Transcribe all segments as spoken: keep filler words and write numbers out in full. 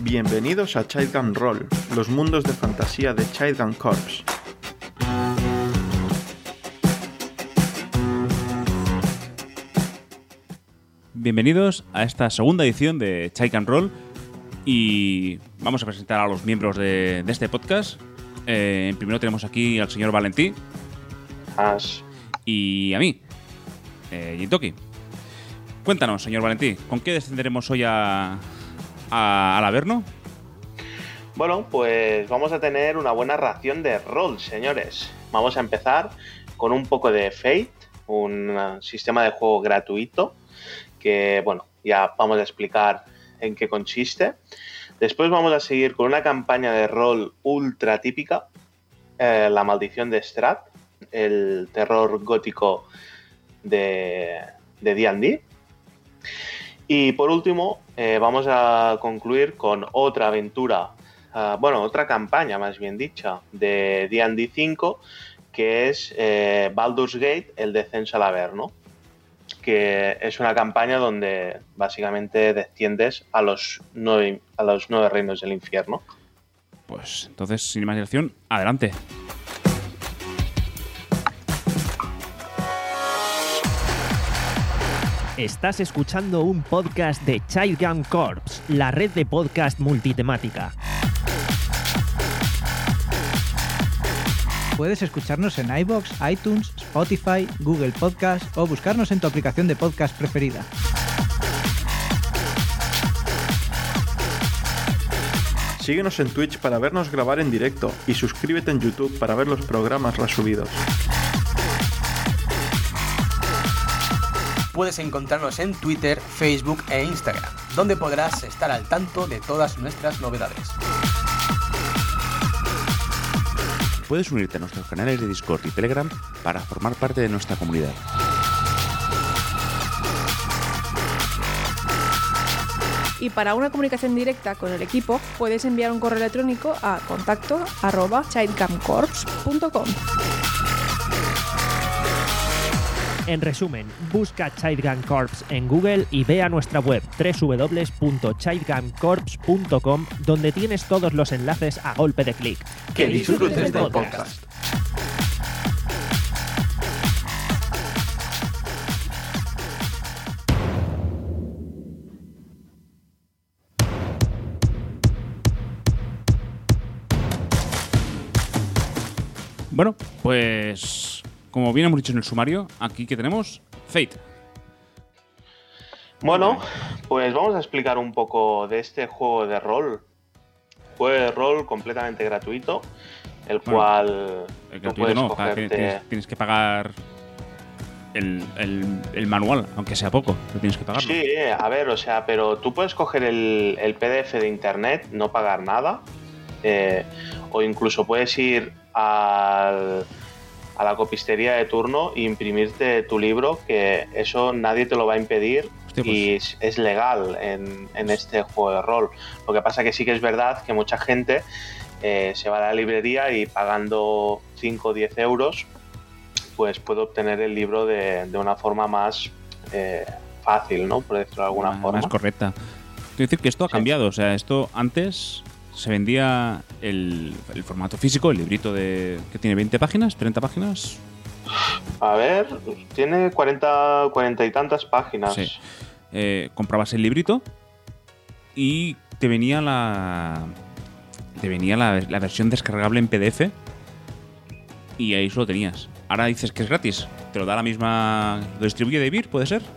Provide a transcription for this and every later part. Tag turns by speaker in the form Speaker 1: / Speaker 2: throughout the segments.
Speaker 1: Bienvenidos a Child Gun Roll, los mundos de fantasía de Child Gun Corps.
Speaker 2: Bienvenidos a esta segunda edición de Child Gun Roll y vamos a presentar a los miembros de, de este podcast. Eh, primero tenemos aquí al señor Valentí.
Speaker 3: As.
Speaker 2: Y a mí, eh, Jintoki. Cuéntanos, señor Valentí, ¿con qué descenderemos hoy a, a, al Averno?
Speaker 3: Bueno, pues vamos a tener una buena ración de rol, señores. Vamos a empezar con un poco de Fate, un sistema de juego gratuito que, bueno, ya vamos a explicar en qué consiste. Después vamos a seguir con una campaña de rol ultra típica, eh, La Maldición de Strahd, el terror gótico de de D and D. Y por último, eh, vamos a concluir con otra aventura, uh, bueno, otra campaña más bien dicha, de D and D cinco, que es eh, Baldur's Gate, el descenso al Averno, que es una campaña donde básicamente desciendes a los nueve, a los nueve reinos del infierno.
Speaker 2: Pues entonces, sin más dilación, adelante.
Speaker 4: Estás escuchando un podcast de Child Gun Corps, la red de podcast multitemática.
Speaker 5: Puedes escucharnos en iVoox, iTunes, Spotify, Google Podcast o buscarnos en tu aplicación de podcast preferida.
Speaker 1: Síguenos en Twitch para vernos grabar en directo y suscríbete en YouTube para ver los programas resubidos.
Speaker 6: Puedes encontrarnos en Twitter, Facebook e Instagram, donde podrás estar al tanto de todas nuestras novedades.
Speaker 2: Puedes unirte a nuestros canales de Discord y Telegram para formar parte de nuestra comunidad.
Speaker 7: Y para una comunicación directa con el equipo, puedes enviar un correo electrónico a contacto arroba childguncorps punto com.
Speaker 4: En resumen, busca Child Gun Corps en Google y ve a nuestra web doble u doble u doble u punto child gun corps punto com, donde tienes todos los enlaces a golpe de clic.
Speaker 1: Que disfrutes del podcast.
Speaker 2: Bueno, pues como bien hemos dicho en el sumario, aquí que tenemos Fate.
Speaker 3: Bueno, pues vamos a explicar un poco de este juego de rol. Juego de rol completamente gratuito, el
Speaker 2: Bueno,
Speaker 3: cual
Speaker 2: El
Speaker 3: tú
Speaker 2: gratuito
Speaker 3: puedes
Speaker 2: no,
Speaker 3: cogerte...
Speaker 2: tienes, tienes que pagar el, el, el manual, aunque sea poco, pero tienes que pagarlo.
Speaker 3: Sí, a ver, o sea, pero tú puedes coger el, el P D F de internet, no pagar nada, eh, o incluso puedes ir al... a la copistería de turno e imprimirte tu libro, que eso nadie te lo va a impedir. Hostia, pues. Y es, es legal en, en este juego de rol. Lo que pasa que sí que es verdad que mucha gente eh, se va a la librería y pagando cinco o diez euros pues puede obtener el libro de, de una forma más eh, fácil, ¿no? Por decirlo de alguna
Speaker 2: más,
Speaker 3: forma.
Speaker 2: Más correcta. Quiero decir que esto ha
Speaker 3: Sí.
Speaker 2: cambiado, o sea, esto antes se vendía el, el formato físico, el librito de que tiene veinte páginas, treinta páginas.
Speaker 3: A ver, tiene cuarenta, cuarenta y tantas páginas.
Speaker 2: Sí. Eh, comprabas el librito y te venía la te venía la, la versión descargable en P D F y ahí solo tenías. Ahora dices que es gratis, te lo da la misma, lo distribuye David, ¿puede ser?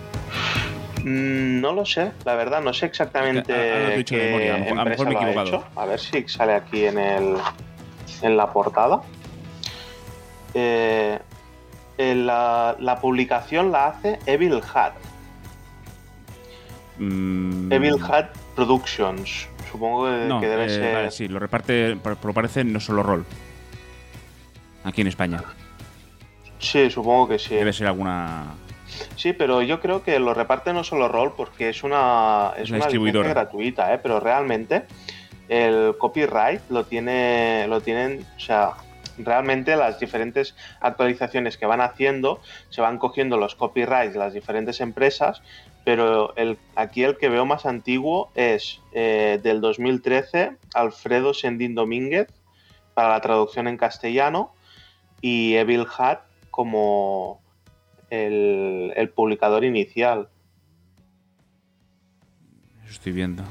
Speaker 3: No lo sé, la verdad, no sé exactamente
Speaker 2: Ahora lo he dicho de
Speaker 3: qué
Speaker 2: memoria, a lo mejor- a lo
Speaker 3: empresa
Speaker 2: mejor me he
Speaker 3: lo ha
Speaker 2: equivocado.
Speaker 3: hecho. A ver si sale aquí en el en la portada. Eh, en la, la publicación la hace Evil Hat.
Speaker 2: Mm,
Speaker 3: Evil Hat Productions. Supongo que,
Speaker 2: no,
Speaker 3: que debe
Speaker 2: eh,
Speaker 3: ser.
Speaker 2: vale, sí, lo reparte, por por lo parece no solo rol. Aquí en España.
Speaker 3: Sí, supongo que sí.
Speaker 2: Debe ser alguna.
Speaker 3: Sí, pero yo creo que lo reparte no solo rol porque es una es
Speaker 2: Una
Speaker 3: una licencia
Speaker 2: distribuidora.
Speaker 3: gratuita, ¿eh? Pero realmente el copyright lo tiene lo tienen, o sea, realmente las diferentes actualizaciones que van haciendo se van cogiendo los copyrights de las diferentes empresas pero el, aquí el que veo más antiguo es eh, del dos mil trece, Alfredo Sendín Domínguez, para la traducción en castellano, y Evil Hat como el, el publicador inicial.
Speaker 2: Eso estoy viendo.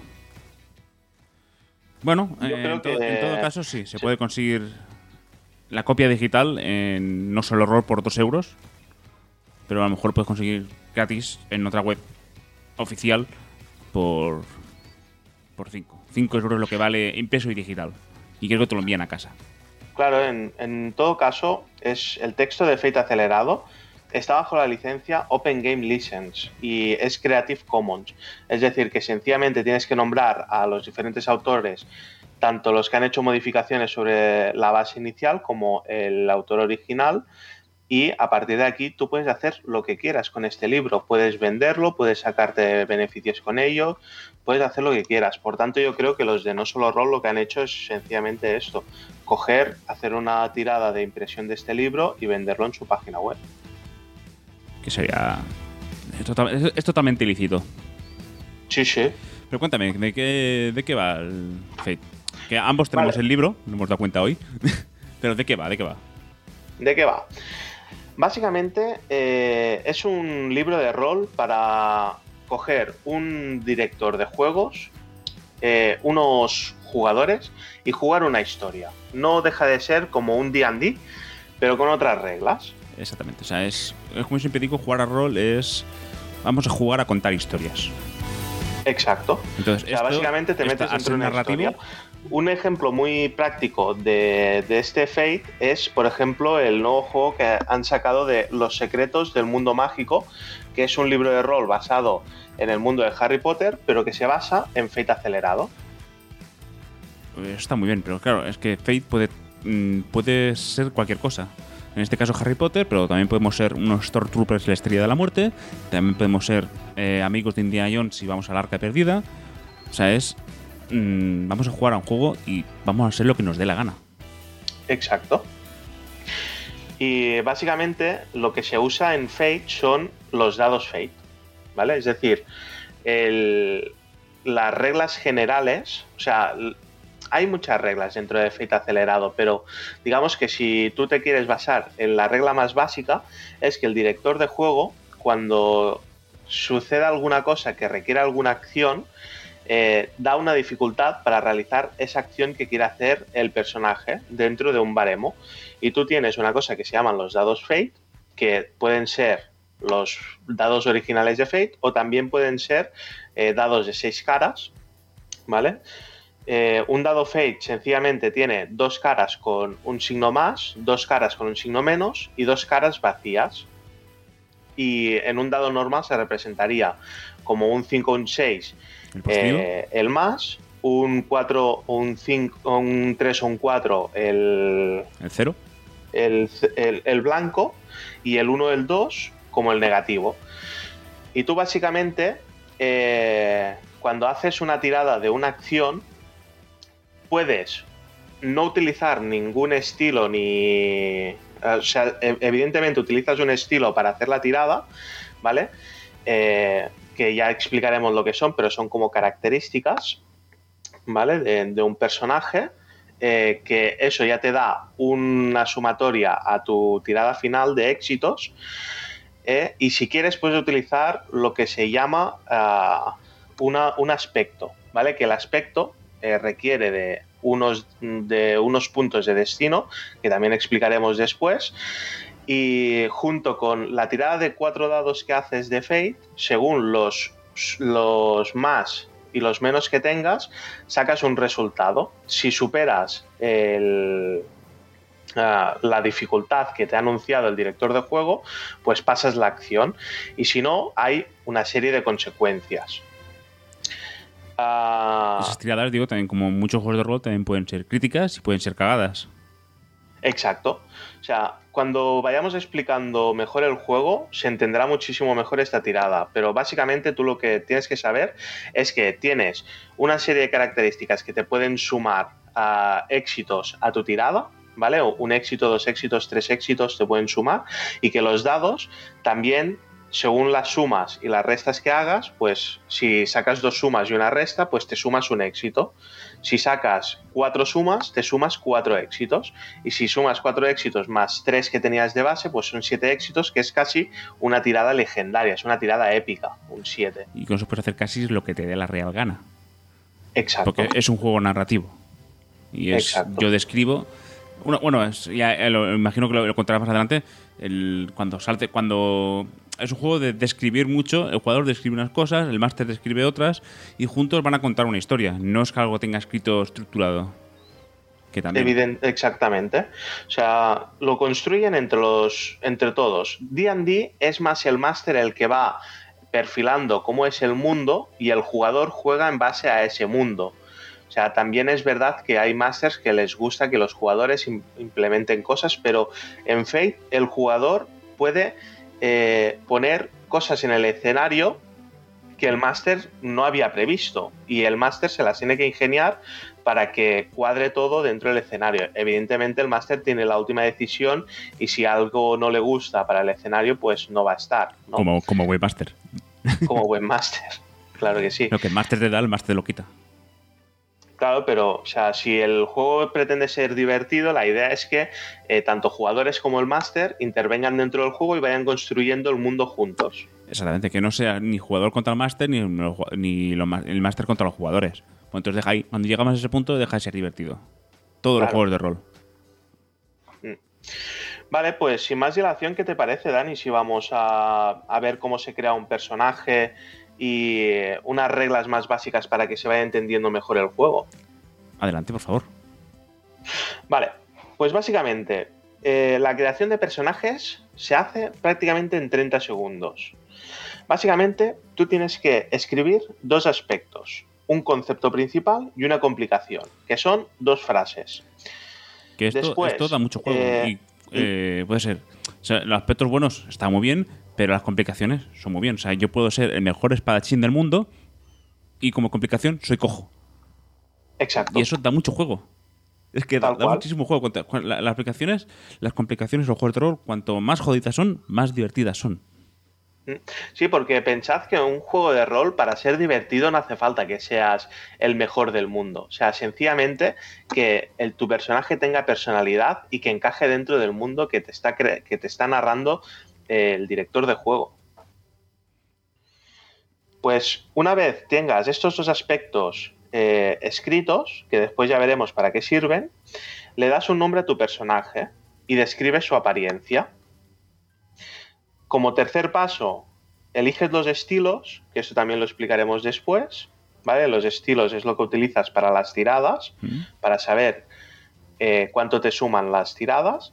Speaker 2: Bueno,
Speaker 3: Yo
Speaker 2: eh,
Speaker 3: creo
Speaker 2: en, to-
Speaker 3: que-
Speaker 2: en todo caso sí, se
Speaker 3: sí.
Speaker 2: puede conseguir la copia digital en No Solo Roll por dos euros, pero a lo mejor puedes conseguir gratis en otra web oficial por por cinco. cinco euros lo que vale impreso y digital. Y creo que te lo envían a casa.
Speaker 3: Claro, en, en todo caso, es el texto de Fate acelerado está bajo la licencia Open Game License y es Creative Commons. Es decir, que sencillamente tienes que nombrar a los diferentes autores, tanto los que han hecho modificaciones sobre la base inicial como el autor original, y a partir de aquí tú puedes hacer lo que quieras con este libro. Puedes venderlo, puedes sacarte beneficios con ello, puedes hacer lo que quieras. Por tanto, yo creo que los de No Solo Roll lo que han hecho es sencillamente esto: coger, hacer una tirada de impresión de este libro y venderlo en su página web.
Speaker 2: Que sería... Es, total- es- es totalmente ilícito.
Speaker 3: Sí, sí.
Speaker 2: Pero cuéntame, ¿de qué, de qué va el Fate? Que ambos tenemos
Speaker 3: Vale.
Speaker 2: el libro, nos hemos dado cuenta hoy. Pero ¿de qué va? ¿De qué va?
Speaker 3: ¿De qué va? Básicamente eh, es un libro de rol para coger un director de juegos, eh, unos jugadores y jugar una historia. No deja de ser como un D and D, pero con otras reglas.
Speaker 2: Exactamente. O sea, es, es como siempre digo, jugar a rol es... Vamos a jugar a contar historias.
Speaker 3: Exacto.
Speaker 2: Entonces,
Speaker 3: O sea,
Speaker 2: esto-
Speaker 3: básicamente te
Speaker 2: esta-
Speaker 3: metes
Speaker 2: al
Speaker 3: dentro
Speaker 2: ser
Speaker 3: de una
Speaker 2: narrativo,
Speaker 3: historia. Un ejemplo muy práctico de, de este Fate es, por ejemplo, el nuevo juego que han sacado de Los Secretos del Mundo Mágico, que es un libro de rol basado en el mundo de Harry Potter, pero que se basa en Fate acelerado.
Speaker 2: pues, está muy bien, pero claro, es que Fate puede, mm, puede ser cualquier cosa. En este caso Harry Potter, pero también podemos ser unos Stormtroopers de la Estrella de la Muerte, también podemos ser eh, amigos de Indiana Jones si vamos al Arca Perdida. O sea, es... mm, vamos a jugar a un juego y vamos a hacer lo que nos dé la gana.
Speaker 3: Exacto. Y básicamente lo que se usa en Fate son los dados Fate, ¿vale? Es decir, el- las reglas generales, o sea, l- hay muchas reglas dentro de Fate acelerado, pero digamos que si tú te quieres basar en la regla más básica, es que el director de juego, cuando suceda alguna cosa que requiera alguna acción, eh, da una dificultad para realizar esa acción que quiere hacer el personaje dentro de un baremo. Y tú tienes una cosa que se llaman los dados Fate, que pueden ser los dados originales de Fate o también pueden ser eh, dados de seis caras, ¿vale? Eh, un dado Fate sencillamente tiene dos caras con un signo más, dos caras con un signo menos y dos caras vacías. Y en un dado normal se representaría como un cinco o un seis
Speaker 2: El positivo.
Speaker 3: eh, el más, un cuatro o un cinco, un tres o un cuatro el,
Speaker 2: El cero.
Speaker 3: el, el- el blanco y el uno o el dos como el negativo. Y tú básicamente, eh, cuando haces una tirada de una acción, puedes no utilizar ningún estilo ni... O sea, e- evidentemente utilizas un estilo para hacer la tirada, ¿vale? Eh, que ya explicaremos lo que son, pero son como características, ¿vale? De, de un personaje, eh, que eso ya te da una sumatoria a tu tirada final de éxitos, eh, y si quieres puedes utilizar lo que se llama ah, una- un aspecto, ¿vale? Que el aspecto eh, requiere de unos, de unos puntos de destino, que también explicaremos después, y junto con la tirada de cuatro dados que haces de Fate, según los, los más y los menos que tengas, sacas un resultado. Si superas el, uh, la dificultad que te ha anunciado el director de juego, pues pasas la acción. Y si no, hay una serie de consecuencias. Uh,
Speaker 2: Esas tiradas, digo, también como muchos juegos de rol, también pueden ser críticas y pueden ser cagadas.
Speaker 3: Exacto. O sea, cuando vayamos explicando mejor el juego, se entenderá muchísimo mejor esta tirada. Pero básicamente tú lo que tienes que saber es que tienes una serie de características que te pueden sumar a éxitos a tu tirada, ¿vale? Un éxito, dos éxitos, tres éxitos te pueden sumar, y que los dados también según las sumas y las restas que hagas, pues si sacas dos sumas y una resta, pues te sumas un éxito. Si sacas cuatro sumas, te sumas cuatro éxitos. Y si sumas cuatro éxitos más tres que tenías de base, pues son siete éxitos, que es casi una tirada legendaria, es una tirada épica, un siete.
Speaker 2: Y con eso puedes hacer casi lo que te dé la real gana.
Speaker 3: Exacto.
Speaker 2: Porque es un juego narrativo. Y es,
Speaker 3: Exacto.
Speaker 2: yo describo... Una, bueno, es, ya eh, lo, imagino que lo, lo contarás más adelante. El, cuando salte, cuando es un juego de describir mucho, el jugador describe unas cosas, el máster describe otras, y juntos van a contar una historia. No es que algo tenga escrito estructurado. Que también.
Speaker 3: Evidente, exactamente. O sea, lo construyen entre los, entre todos. D and D es más el máster el que va perfilando cómo es el mundo y el jugador juega en base a ese mundo. O sea, también es verdad que hay masters que les gusta que los jugadores implementen cosas, pero en Fate el jugador puede eh, poner cosas en el escenario que el máster no había previsto y el máster se las tiene que ingeniar para que cuadre todo dentro del escenario. Evidentemente el máster tiene la última decisión y si algo no le gusta para el escenario, pues no va a estar, ¿no?
Speaker 2: Como, como webmaster.
Speaker 3: Como buen máster, claro que sí.
Speaker 2: Lo que el máster te da, el máster te lo quita.
Speaker 3: Claro, pero o sea, si el juego pretende ser divertido, la idea es que eh, tanto jugadores como el máster intervengan dentro del juego y vayan construyendo el mundo juntos.
Speaker 2: Exactamente, que no sea ni jugador contra el máster ni, ni lo, el máster contra los jugadores. Bueno, entonces deja ahí, cuando llegamos a ese punto, deja de ser divertido. Todos
Speaker 3: Claro.
Speaker 2: los juegos de rol.
Speaker 3: Vale, pues sin más dilación, ¿qué te parece, Dani? Si vamos a, a ver cómo se crea un personaje y eh, unas reglas más básicas para que se vaya entendiendo mejor el juego.
Speaker 2: Adelante, por favor.
Speaker 3: Vale, pues básicamente eh, la creación de personajes se hace prácticamente en treinta segundos. Básicamente, tú tienes que escribir dos aspectos, un concepto principal y una complicación, que son dos frases.
Speaker 2: Que esto,
Speaker 3: Después,
Speaker 2: esto da mucho juego.
Speaker 3: eh,
Speaker 2: y eh, puede ser. O sea, los aspectos buenos están muy bien, pero las complicaciones son muy bien. O sea, yo puedo ser el mejor espadachín del mundo y como complicación soy cojo.
Speaker 3: Exacto.
Speaker 2: Y eso da mucho juego. Es que da,
Speaker 3: Tal
Speaker 2: da
Speaker 3: cual.
Speaker 2: muchísimo juego. Cuanta- cua- la- Las aplicaciones, las complicaciones de los juegos de terror, cuanto más jodidas son, más divertidas son.
Speaker 3: Sí, porque pensad que un juego de rol, para ser divertido, no hace falta que seas el mejor del mundo. O sea, sencillamente que el, tu personaje tenga personalidad y que encaje dentro del mundo que te está, cre- que te está narrando eh, el director de juego. Pues una vez tengas estos dos aspectos eh, escritos, que después ya veremos para qué sirven, le das un nombre a tu personaje y describes su apariencia. Como tercer paso, eliges los estilos, que eso también lo explicaremos después, ¿vale? Los estilos es lo que utilizas para las tiradas,
Speaker 2: ¿Mm?
Speaker 3: para saber eh, cuánto te suman las tiradas,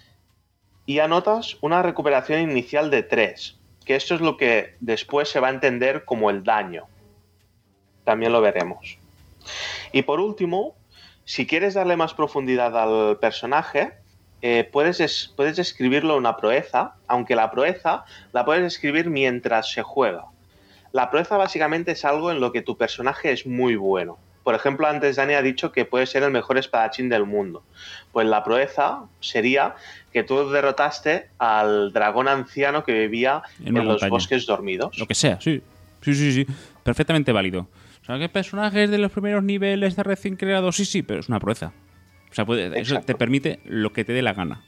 Speaker 3: y anotas una recuperación inicial de tres, que esto es lo que después se va a entender como el daño. También lo veremos. Y por último, si quieres darle más profundidad al personaje, Eh, puedes, es, puedes escribirlo una proeza, aunque la proeza la puedes escribir mientras se juega. La proeza básicamente es algo en lo que tu personaje es muy bueno. Por ejemplo, antes Dani ha dicho que puede ser el mejor espadachín del mundo. Pues la proeza sería que tú derrotaste al dragón anciano que vivía
Speaker 2: En
Speaker 3: en,
Speaker 2: una
Speaker 3: los
Speaker 2: montaña.
Speaker 3: bosques dormidos.
Speaker 2: Lo que sea, sí. Sí, sí, sí. Perfectamente válido. O sea, ¿qué personajes de los primeros niveles de recién creados? Sí, sí, pero es una proeza. O sea, puede- eso
Speaker 3: Exacto.
Speaker 2: te permite lo que te dé la gana.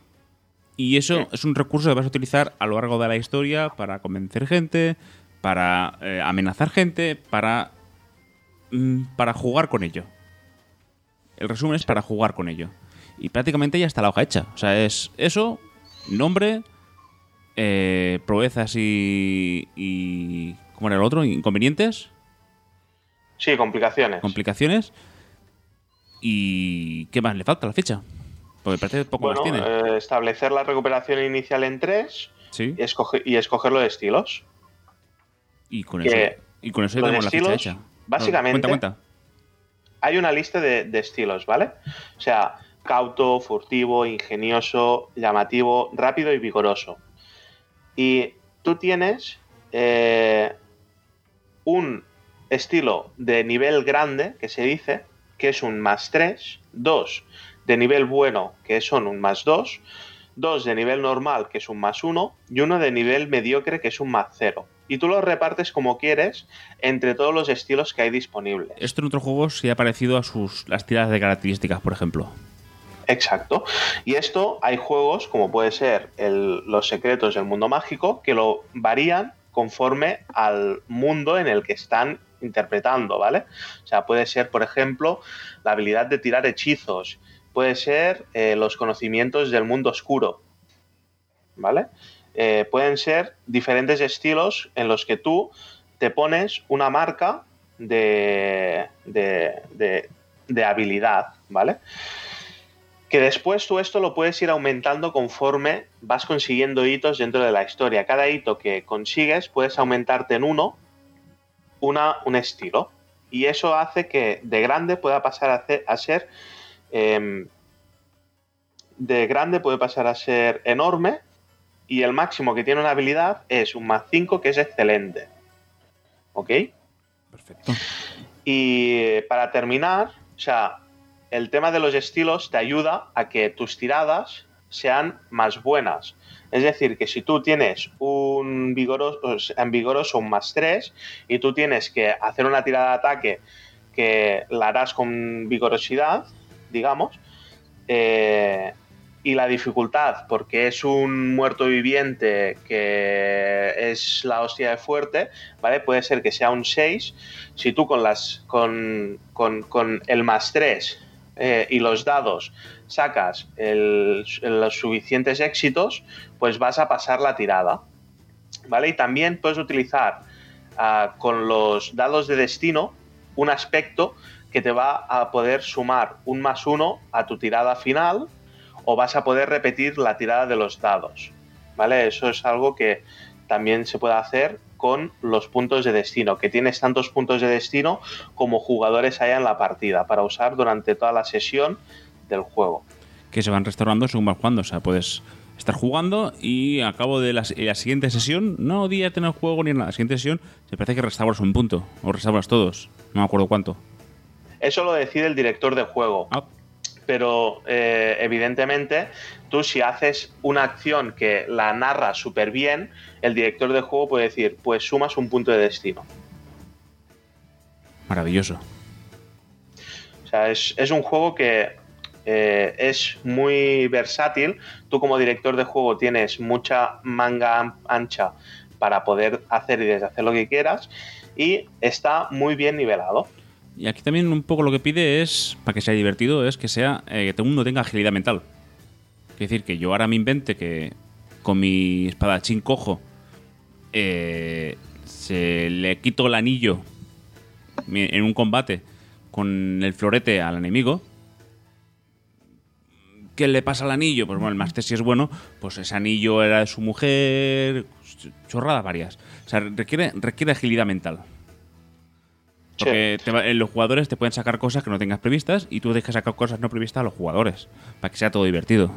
Speaker 2: Y eso es un recurso que vas a utilizar a lo largo de la historia para convencer gente, para eh, amenazar gente, para, mm, para jugar con ello. El resumen es para jugar con ello. Y prácticamente ya está la hoja hecha. O sea, es eso, nombre, eh, proezas y, y... ¿Cómo era el otro? Inconvenientes,
Speaker 3: Sí, complicaciones.
Speaker 2: complicaciones. ¿Y qué más le falta a la ficha? Porque parece que poco
Speaker 3: Bueno,
Speaker 2: más tiene.
Speaker 3: eh, establecer la recuperación inicial en tres
Speaker 2: Sí.
Speaker 3: y, escoge- y escoger los estilos.
Speaker 2: Y con
Speaker 3: que
Speaker 2: eso, y con eso ya
Speaker 3: los
Speaker 2: tenemos la ficha
Speaker 3: estilos,
Speaker 2: hecha.
Speaker 3: básicamente-
Speaker 2: No, cuenta, cuenta.
Speaker 3: Hay una lista de, de estilos, ¿vale? O sea, cauto, furtivo, ingenioso, llamativo, rápido y vigoroso. Y tú tienes eh, un estilo de nivel grande, que se dice, que es un más tres, dos de nivel bueno, que son un más dos, dos de nivel normal, que es un más uno, y uno de nivel mediocre, que es un más cero. Y tú los repartes como quieres entre todos los estilos que hay disponibles.
Speaker 2: Esto en otros juegos sí ha parecido a sus las tiradas de características, por ejemplo.
Speaker 3: Exacto. Y esto hay juegos, como puede ser el, Los secretos del mundo mágico, que lo varían conforme al mundo en el que están interpretando, ¿vale? O sea, puede ser, por ejemplo, la habilidad de tirar hechizos, puede ser eh, los conocimientos del mundo oscuro, ¿vale? Eh, pueden ser diferentes estilos en los que tú te pones una marca de, de, de, de habilidad, ¿vale? Que después tú esto lo puedes ir aumentando conforme vas consiguiendo hitos dentro de la historia. Cada hito que consigues puedes aumentarte en uno una, un estilo. Y eso hace que de grande pueda pasar a, hacer, a ser... Eh, de grande puede pasar a ser enorme. Y el máximo que tiene una habilidad es un más cinco, que es excelente. ¿Ok?
Speaker 2: Perfecto.
Speaker 3: Y para terminar, o sea... el tema de los estilos te ayuda a que tus tiradas sean más buenas. Es decir, que si tú tienes un vigoroso, en vigoroso un más tres y tú tienes que hacer una tirada de ataque que la harás con vigorosidad, digamos, eh, y la dificultad, porque es un muerto viviente que es la hostia de fuerte, ¿vale? Puede ser que sea un seis. Si tú con, las, con, con, con el más tres... Eh, y los dados sacas el, los suficientes éxitos, pues vas a pasar la tirada, ¿vale? Y también puedes utilizar uh, con los dados de destino un aspecto que te va a poder sumar un más uno a tu tirada final, o vas a poder repetir la tirada de los dados, ¿vale? Eso es algo que también se puede hacer con los puntos de destino, que tienes tantos puntos de destino como jugadores haya en la partida para usar durante toda la sesión del juego.
Speaker 2: Que se van restaurando según vas jugando. O sea, puedes estar jugando y a cabo de la, la siguiente sesión, no día tener juego ni en la siguiente sesión, se parece que restauras un punto, o restauras todos, no me acuerdo cuánto.
Speaker 3: Eso lo decide el director de juego.
Speaker 2: Ah.
Speaker 3: Pero eh, evidentemente tú, si haces una acción que la narra súper bien, el director de juego puede decir, pues sumas un punto de destino.
Speaker 2: Maravilloso.
Speaker 3: O sea, es, es un juego que eh, es muy versátil. Tú como director de juego tienes mucha manga ancha para poder hacer y deshacer lo que quieras, y está muy bien nivelado.
Speaker 2: Y aquí también un poco lo que pide es, para que sea divertido, es que sea eh, que todo el mundo tenga agilidad mental. Es decir, que yo ahora me invente que con mi espadachín cojo eh, se le quito el anillo en un combate con el florete al enemigo. ¿Qué le pasa al anillo? Pues bueno, el máster, si es bueno, pues ese anillo era de su mujer, chorradas varias. O sea, requiere, requiere agilidad mental. Porque te va, los jugadores te pueden sacar cosas que no tengas previstas, y tú dejas sacar cosas no previstas a los jugadores, para que sea todo divertido.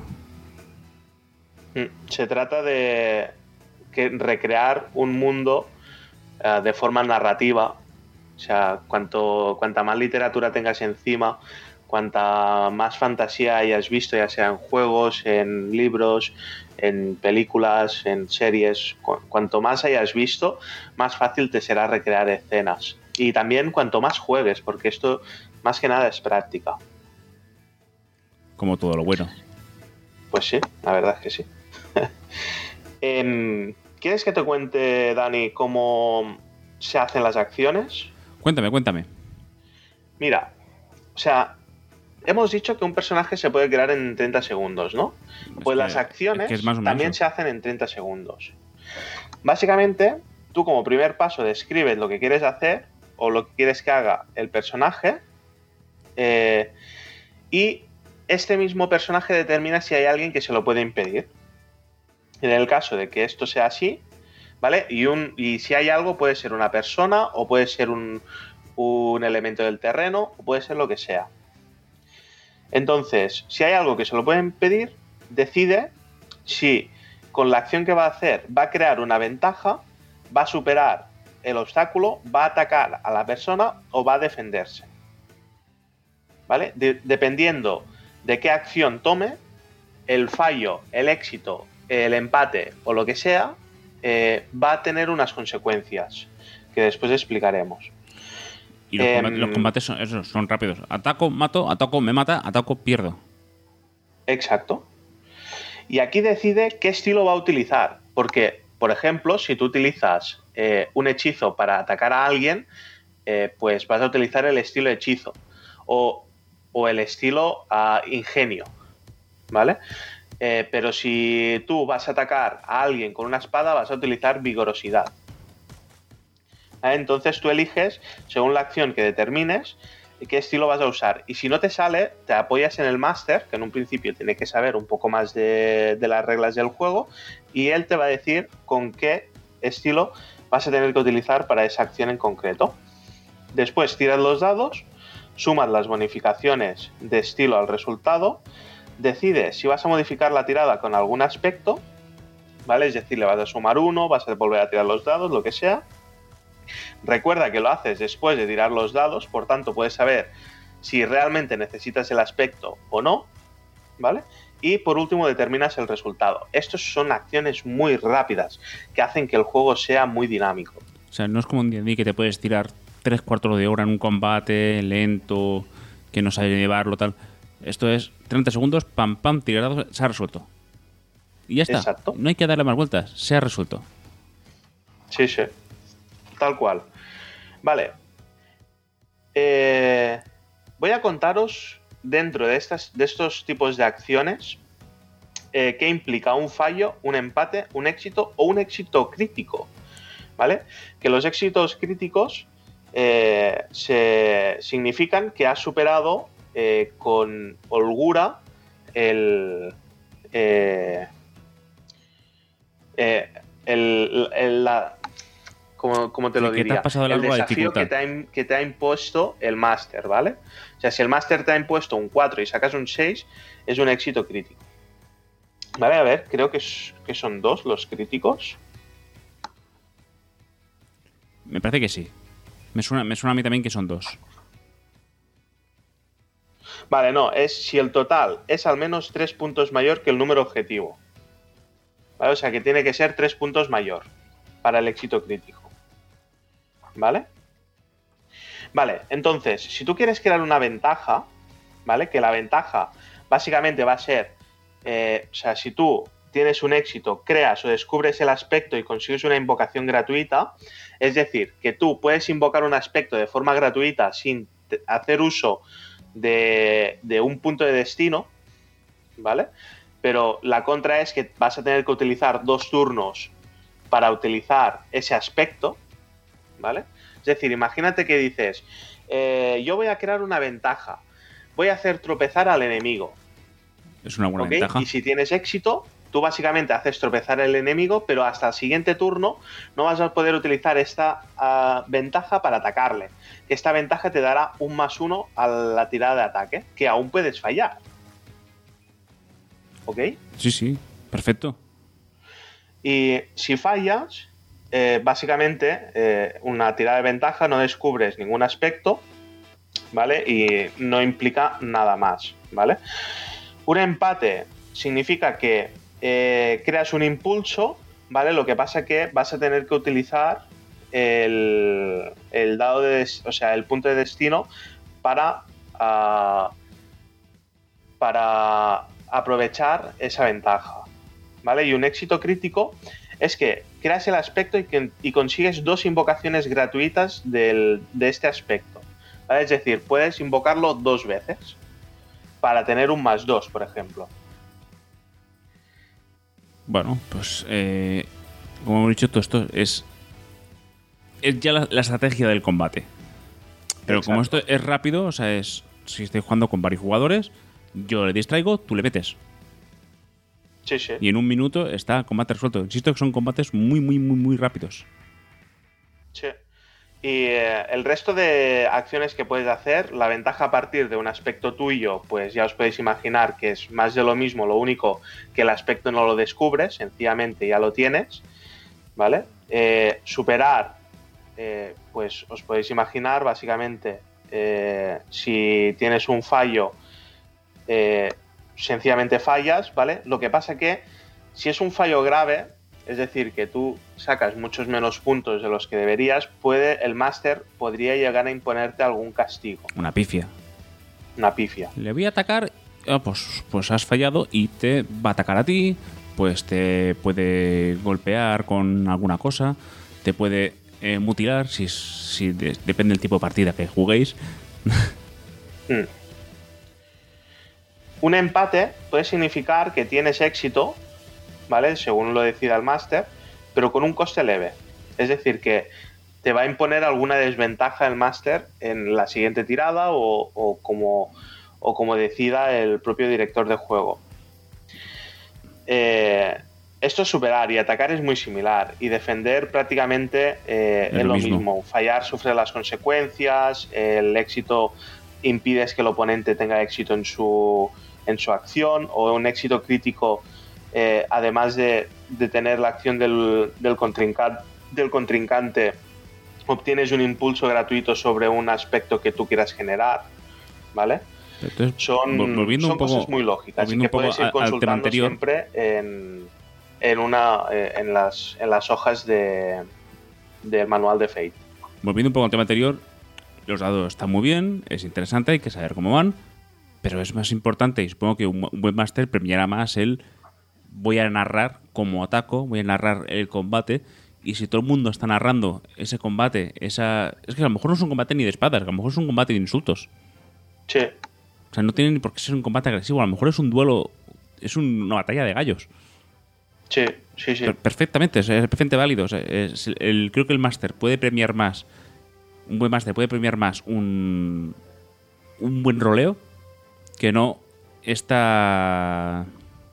Speaker 3: Se trata de que recrear un mundo uh, de forma narrativa. O sea, cuanto, cuanta más literatura tengas encima, cuanta más fantasía hayas visto, ya sea en juegos, en libros, en películas, en series, cu cuanto más hayas visto, más fácil te será recrear escenas. Y también cuanto más juegues, porque esto más que nada es práctica.
Speaker 2: Como todo lo bueno.
Speaker 3: Pues sí, la verdad es que sí. eh, ¿Quieres que te cuente, Dani, cómo se hacen las acciones?
Speaker 2: Cuéntame, cuéntame.
Speaker 3: Mira, o sea, hemos dicho que un personaje se puede crear en treinta segundos, ¿no? Pues
Speaker 2: que,
Speaker 3: las acciones
Speaker 2: es que es más o menos
Speaker 3: también
Speaker 2: eso.
Speaker 3: se hacen en treinta segundos. Básicamente, tú como primer paso describes lo que quieres hacer o lo que quieres que haga el personaje, eh, y este mismo personaje determina si hay alguien que se lo puede impedir. En el caso de que esto sea así, ¿vale? Y, un, y si hay algo, puede ser una persona, o puede ser un, un elemento del terreno, o puede ser lo que sea. Entonces, si hay algo que se lo puede impedir, decide si con la acción que va a hacer va a crear una ventaja, va a superar el obstáculo, va a atacar a la persona o va a defenderse. ¿Vale? De- dependiendo de qué acción tome, el fallo, el éxito, el empate o lo que sea, eh, va a tener unas consecuencias que después explicaremos.
Speaker 2: Y los,
Speaker 3: Eh,
Speaker 2: combates, los combates son, esos, son rápidos. Ataco, mato, ataco, me mata, ataco, pierdo.
Speaker 3: Exacto. Y aquí decide qué estilo va a utilizar. Porque, por ejemplo, si tú utilizas eh, un hechizo para atacar a alguien, eh, pues vas a utilizar el estilo hechizo. O, o el estilo uh, ingenio. ¿Vale? Eh, pero si tú vas a atacar a alguien con una espada, vas a utilizar vigorosidad. ¿Vale? Entonces tú eliges, según la acción que determines, qué estilo vas a usar. Y si no te sale, te apoyas en el máster, que en un principio tiene que saber un poco más de, de las reglas del juego, y él te va a decir con qué estilo vas a tener que utilizar para esa acción en concreto. Después tiras los dados, sumas las bonificaciones de estilo al resultado, decides si vas a modificar la tirada con algún aspecto, ¿vale? Es decir, le vas a sumar uno, vas a volver a tirar los dados, lo que sea. Recuerda que lo haces después de tirar los dados, por tanto puedes saber si realmente necesitas el aspecto o no, ¿vale? Y por último determinas el resultado. Estos son acciones muy rápidas que hacen que el juego sea muy dinámico.
Speaker 2: O sea, no es como un D and D que te puedes tirar tres cuartos de hora en un combate lento, que no sabes llevarlo, tal. Esto es treinta segundos, pam, pam, tirado, se ha resuelto. Y ya está.
Speaker 3: Exacto.
Speaker 2: No hay que darle más vueltas, se ha resuelto.
Speaker 3: Sí, sí. Tal cual. Vale. Eh, voy a contaros dentro de, estas, de estos tipos de acciones eh, qué implica un fallo, un empate, un éxito o un éxito crítico. ¿Vale? Que los éxitos críticos eh, se significan que has superado eh, con holgura el, eh, eh, el, el la, ¿Cómo, cómo te
Speaker 2: Sí,
Speaker 3: lo
Speaker 2: que te
Speaker 3: diría?
Speaker 2: has pasado
Speaker 3: El
Speaker 2: la
Speaker 3: desafío que te, ha, que te ha impuesto el máster, ¿vale? O sea, si el máster te ha impuesto un cuatro y sacas un seis, es un éxito crítico. Vale, a ver, creo que, es, que son dos los críticos.
Speaker 2: Me parece que sí. Me suena, me suena a mí también que son dos.
Speaker 3: Vale, no, es si el total es al menos tres puntos mayor que el número objetivo. ¿Vale? O sea, que tiene que ser tres puntos mayor para el éxito crítico. ¿Vale? Vale, entonces, si tú quieres crear una ventaja, ¿vale? Que la ventaja básicamente va a ser, eh, o sea, si tú tienes un éxito, creas o descubres el aspecto y consigues una invocación gratuita, es decir, que tú puedes invocar un aspecto de forma gratuita sin hacer uso de, de un punto de destino, ¿vale? Pero la contra es que vas a tener que utilizar dos turnos para utilizar ese aspecto, ¿vale? Es decir, imagínate que dices, eh, yo voy a crear una ventaja, voy a hacer tropezar al enemigo.
Speaker 2: Es una buena
Speaker 3: ¿Okay?
Speaker 2: ventaja.
Speaker 3: Y si tienes éxito, tú básicamente haces tropezar al enemigo, pero hasta el siguiente turno no vas a poder utilizar esta uh, ventaja para atacarle. Esta ventaja te dará un más uno a la tirada de ataque, que aún puedes fallar. ¿Ok?
Speaker 2: Sí, sí, perfecto.
Speaker 3: Y si fallas, eh, básicamente eh, una tirada de ventaja no descubres ningún aspecto, ¿vale? Y no implica nada más, ¿vale? Un empate significa que eh, creas un impulso, ¿vale? Lo que pasa que vas a tener que utilizar el, el dado de, o sea, el punto de destino para, uh, para aprovechar esa ventaja, ¿vale? Y un éxito crítico es que creas el aspecto y, que, y consigues dos invocaciones gratuitas del, de este aspecto, ¿vale? Es decir, puedes invocarlo dos veces para tener un más dos, por ejemplo.
Speaker 2: Bueno, pues eh, como hemos dicho, todo esto es, es ya la, la estrategia del combate. Pero
Speaker 3: Exacto.
Speaker 2: como esto es rápido, o sea, es si estoy jugando con varios jugadores, yo le distraigo, tú le metes.
Speaker 3: Sí, sí.
Speaker 2: Y en un minuto está el combate resuelto. Insisto que son combates muy, muy, muy, muy rápidos.
Speaker 3: Sí. Y eh, el resto de acciones que puedes hacer, la ventaja a partir de un aspecto tuyo, pues ya os podéis imaginar que es más de lo mismo, lo único que el aspecto no lo descubres, sencillamente ya lo tienes, ¿vale? Eh, superar, eh, pues os podéis imaginar básicamente, eh, si tienes un fallo, eh, sencillamente fallas, ¿vale? Lo que pasa que si es un fallo grave, es decir, que tú sacas muchos menos puntos de los que deberías, puede el máster podría llegar a imponerte algún castigo.
Speaker 2: Una pifia.
Speaker 3: Una pifia.
Speaker 2: Le voy a atacar, ah, pues, pues has fallado y te va a atacar a ti, pues te puede golpear con alguna cosa, te puede eh, mutilar, si, si de, depende del tipo de partida que juguéis.
Speaker 3: Hmm. Un empate puede significar que tienes éxito, ¿vale? Según lo decida el máster, pero con un coste leve. Es decir, que te va a imponer alguna desventaja el máster en la siguiente tirada o, o, como, o como decida el propio director de juego. Eh, esto es superar y atacar es muy similar. Y defender prácticamente eh, es, es lo mismo. mismo. Fallar sufre las consecuencias, el éxito impides que el oponente tenga éxito en su, en su acción, o un éxito crítico. Eh, además de, de tener la acción del, del, contrincante, del contrincante, obtienes un impulso gratuito sobre un aspecto que tú quieras generar, ¿vale?
Speaker 2: Entonces,
Speaker 3: son
Speaker 2: volviendo
Speaker 3: son
Speaker 2: un poco,
Speaker 3: cosas muy lógicas y que puedes ir consultando siempre en, en, una, eh, en, las, en las hojas de, del manual de Fate.
Speaker 2: Volviendo un poco al tema anterior, los dados están muy bien, es interesante, hay que saber cómo van, pero es más importante, y supongo que un, un buen máster premiará más el voy a narrar cómo ataco, voy a narrar el combate, y si todo el mundo está narrando ese combate, esa es que a lo mejor no es un combate ni de espadas, a lo mejor es un combate de insultos.
Speaker 3: Sí.
Speaker 2: O sea, no tiene ni por qué ser un combate agresivo, a lo mejor es un duelo, es un, una batalla de gallos.
Speaker 3: Sí, sí, sí.
Speaker 2: Perfectamente, es, es perfectamente válido. O sea, es el, creo que el máster puede premiar más, un buen máster puede premiar más un, un buen roleo que no esta...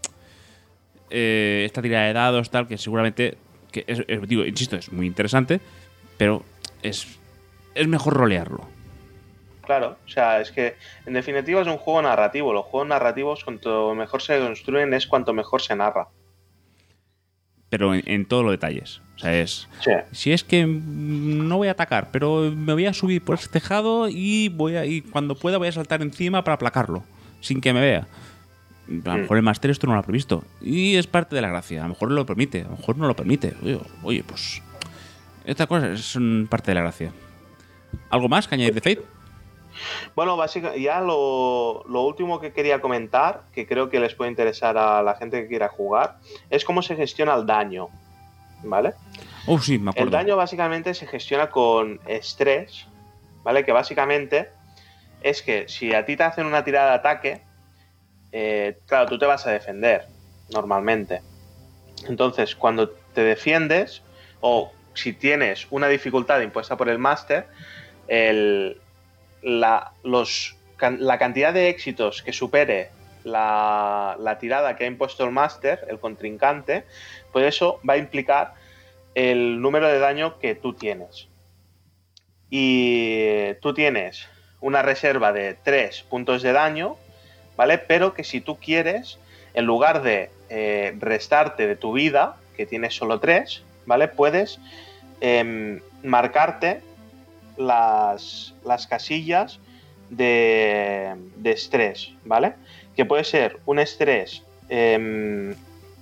Speaker 2: Eh, esta tirada de dados, tal, que seguramente, que es, es, digo, insisto, es muy interesante, pero es, es mejor rolearlo.
Speaker 3: Claro, o sea, es que en definitiva es un juego narrativo. Los juegos narrativos, cuanto mejor se construyen, es cuanto mejor se narra.
Speaker 2: Pero en, en todos los detalles. O sea, es.
Speaker 3: Sí.
Speaker 2: Si es que no voy a atacar, pero me voy a subir por ese tejado y voy a, y cuando pueda voy a saltar encima para aplacarlo, sin que me vea. A lo mejor el máster esto no lo ha previsto. Y es parte de la gracia. A lo mejor lo permite, a lo mejor no lo permite. Oye, oye pues. Estas cosas son parte de la gracia. ¿Algo más que añadir de Fate?
Speaker 3: Bueno, básicamente, ya lo, lo último que quería comentar, que creo que les puede interesar a la gente que quiera jugar, es cómo se gestiona el daño. ¿Vale?
Speaker 2: Oh, sí, me acuerdo.
Speaker 3: El daño básicamente se gestiona con estrés, ¿vale? Que básicamente es que si a ti te hacen una tirada de ataque, Eh, claro, tú te vas a defender normalmente. Entonces, cuando te defiendes, o si tienes una dificultad impuesta por el máster, el, la, los, la cantidad de éxitos que supere la, la tirada que ha impuesto el máster, el contrincante, pues eso va a implicar el número de daño que tú tienes. Y tú tienes una reserva de tres puntos de daño, ¿vale? Pero que si tú quieres, en lugar de eh, restarte de tu vida, que tienes solo tres, ¿vale? Puedes eh, marcarte las, las casillas de, de estrés, ¿vale? Que puede ser un estrés eh,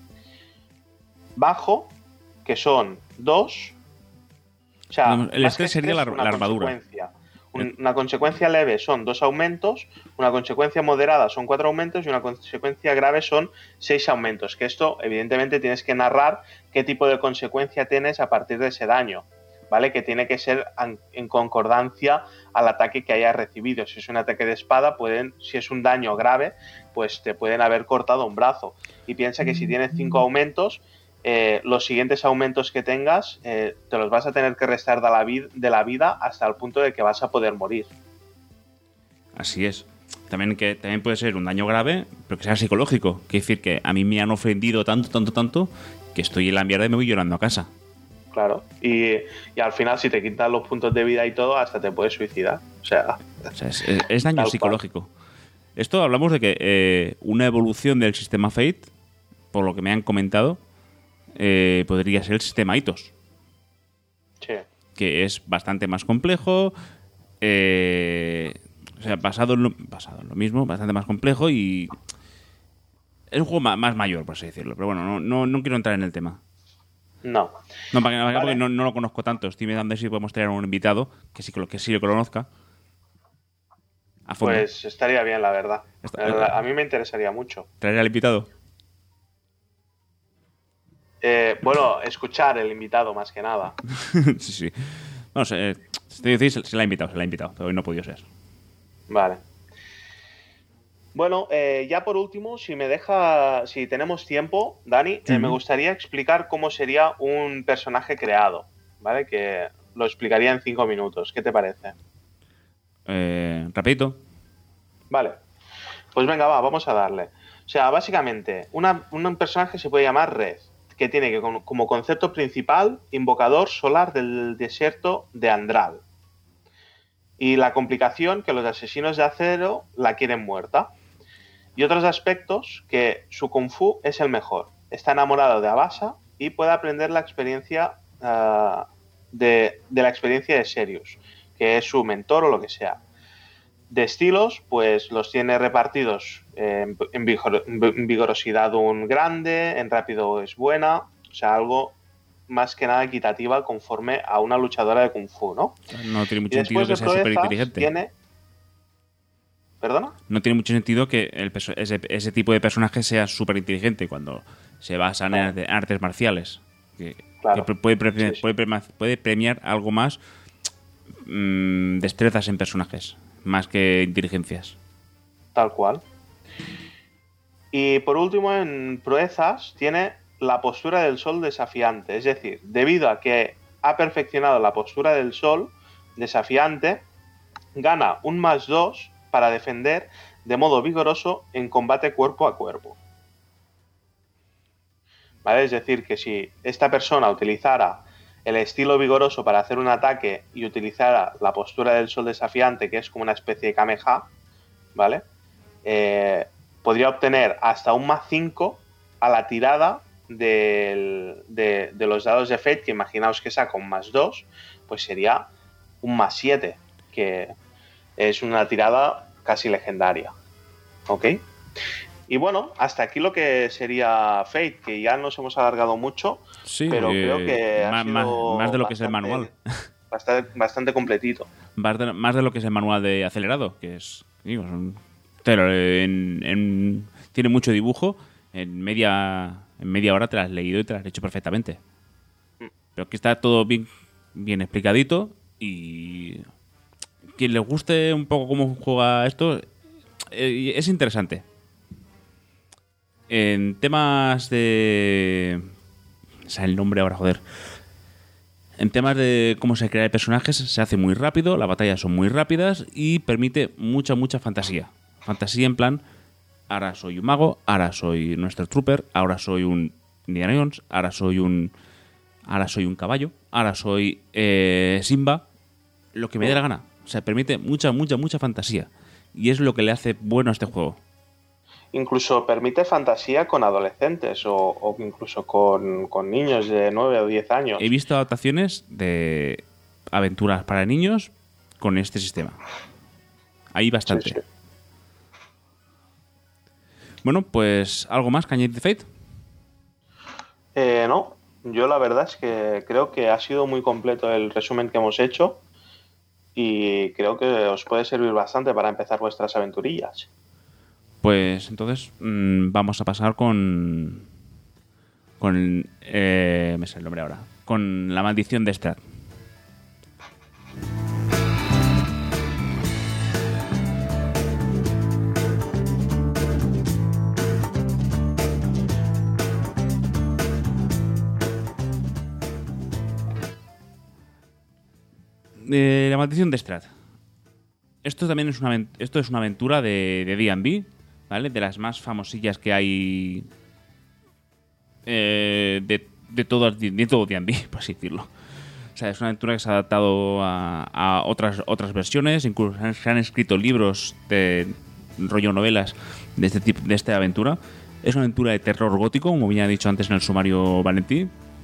Speaker 3: bajo, que son dos. O sea,
Speaker 2: no, el estrés sería la, la armadura.
Speaker 3: Un, una consecuencia leve son dos aumentos, una consecuencia moderada son cuatro aumentos y una consecuencia grave son seis aumentos. Que esto, evidentemente, tienes que narrar qué tipo de consecuencia tienes a partir de ese daño, ¿vale? Que tiene que ser en concordancia al ataque que hayas recibido. Si es un ataque de espada, pueden, si es un daño grave, pues te pueden haber cortado un brazo. Y piensa que si tienes cinco aumentos, Eh, los siguientes aumentos que tengas eh, te los vas a tener que restar de la, vid- de la vida hasta el punto de que vas a poder morir.
Speaker 2: Así es. También, que, también puede ser un daño grave, pero que sea psicológico. Quiere decir que a mí me han ofendido tanto, tanto, tanto, que estoy en la mierda y me voy llorando a casa.
Speaker 3: Claro. Y, y al final, si te quitan los puntos de vida y todo, hasta te puedes suicidar. O sea,
Speaker 2: o sea es, es, es daño psicológico. Cual. Esto hablamos de que eh, una evolución del sistema Fate, por lo que me han comentado, Eh, podría ser el sistema Itos.
Speaker 3: Sí.
Speaker 2: Que es bastante más complejo, eh, o sea, basado en, lo, basado en lo mismo, bastante más complejo y Es un juego ma- más mayor, por así decirlo. Pero bueno, no, no, no quiero entrar en el tema.
Speaker 3: No.
Speaker 2: No, para que,
Speaker 3: Vale.
Speaker 2: porque no, no lo conozco tanto. Estoy mirando si podemos traer a un invitado que sí que lo, que sí lo conozca. A fondo.
Speaker 3: Pues estaría bien, la verdad.
Speaker 2: Está-
Speaker 3: La verdad, a mí me interesaría mucho.
Speaker 2: ¿Traer al invitado?
Speaker 3: Eh, bueno, escuchar el invitado más que nada.
Speaker 2: Sí, sí. No sé, estoy diciendo, se la ha invitado, se la ha invitado, pero hoy no ha podido ser.
Speaker 3: Vale. Bueno, eh, ya por último, si me deja, si tenemos tiempo, Dani, eh, me
Speaker 2: Ujú.
Speaker 3: gustaría explicar cómo sería un personaje creado, ¿vale? Que lo explicaría en cinco minutos. ¿Qué te parece?
Speaker 2: Eh, rapidito.
Speaker 3: Vale. Pues venga, va, vamos a darle. O sea, básicamente, una- un personaje se puede llamar Red, que tiene que, como, como concepto principal, invocador solar del desierto de Andral. Y la complicación que los asesinos de acero la quieren muerta. Y otros aspectos que su Kung Fu es el mejor. Está enamorado de Abasa y puede aprender la experiencia uh, de, de la experiencia de Serious, que es su mentor o lo que sea. De estilos, pues los tiene repartidos en, en, vigor, en vigorosidad un grande, en rápido es buena, o sea, algo más que nada equitativa conforme a una luchadora de Kung Fu, ¿no?
Speaker 2: No tiene
Speaker 3: Y
Speaker 2: mucho sentido
Speaker 3: después
Speaker 2: que
Speaker 3: de
Speaker 2: sea súper
Speaker 3: proezas
Speaker 2: inteligente.
Speaker 3: tiene... ¿Perdona?
Speaker 2: No tiene mucho sentido que el perso- ese, ese tipo de personaje sea súper inteligente cuando se basan en
Speaker 3: Claro.
Speaker 2: arte- artes marciales. Que,
Speaker 3: Claro.
Speaker 2: que puede, pre-
Speaker 3: Sí, sí.
Speaker 2: puede prema- puede premiar algo más mmm, destrezas en personajes, más que inteligencias.
Speaker 3: Tal cual. Y por último, en proezas, tiene la postura del sol desafiante. Es decir, debido a que ha perfeccionado la postura del sol desafiante, gana un más dos para defender de modo vigoroso en combate cuerpo a cuerpo. ¿Vale? Es decir, que si esta persona utilizara el estilo vigoroso para hacer un ataque y utilizara la postura del sol desafiante, que es como una especie de Kameha, ¿vale? Eh, podría obtener hasta un más cinco a la tirada del, de, de los dados de Fate, que imaginaos que saca un más dos, pues sería un más siete, que es una tirada casi legendaria. ¿Ok? Y bueno, hasta aquí lo que sería Fate, que ya nos hemos alargado mucho,
Speaker 2: Sí,
Speaker 3: pero
Speaker 2: eh,
Speaker 3: creo que ha
Speaker 2: más, más-
Speaker 3: sido
Speaker 2: más de lo que es el
Speaker 3: bastante-
Speaker 2: manual.
Speaker 3: Bastante, bastante completito.
Speaker 2: Más de, más de lo que es el manual de acelerado, que es. Digo, es un- pero en- en- tiene mucho dibujo. En media, en media hora te lo has leído y te lo has hecho perfectamente. Pero aquí está todo bien, bien explicadito. Y quien le guste un poco cómo juega esto, eh, es interesante. En temas de. O sea, el nombre ahora, joder. En temas de cómo se crea personajes, se hace muy rápido, las batallas son muy rápidas y permite mucha, mucha fantasía. Fantasía en plan, ahora soy un mago, ahora soy nuestro trooper, ahora soy un Indiana Jones, ahora soy un. Ahora soy un caballo, ahora soy eh, Simba. Lo que me dé la gana. O sea, permite mucha, mucha, mucha fantasía. Y es lo que le hace bueno a este juego.
Speaker 3: Incluso permite fantasía con adolescentes o, o incluso con, con niños de nueve o diez años.
Speaker 2: He visto adaptaciones de aventuras para niños con este sistema. Hay bastante.
Speaker 3: Sí, sí.
Speaker 2: Bueno, pues algo más que añadir de Fate.
Speaker 3: Eh, no, yo la verdad es que creo que ha sido muy completo el resumen que hemos hecho y creo que os puede servir bastante para empezar vuestras aventurillas.
Speaker 2: Pues entonces mmm, vamos a pasar con. Con. Eh, me sale el nombre ahora. Con la maldición de Strahd. Eh, la maldición de Strahd. Esto también es una, aven- esto es una aventura de de D and D, ¿vale? De las más famosillas que hay eh, de, de, todo, de todo D and D, por así decirlo. O sea, es una aventura que se ha adaptado a, a otras, otras versiones, incluso se han, se han escrito libros de rollo novelas de este tipo, de esta aventura. Es una aventura de terror gótico, como bien ha dicho antes en el sumario Valentí.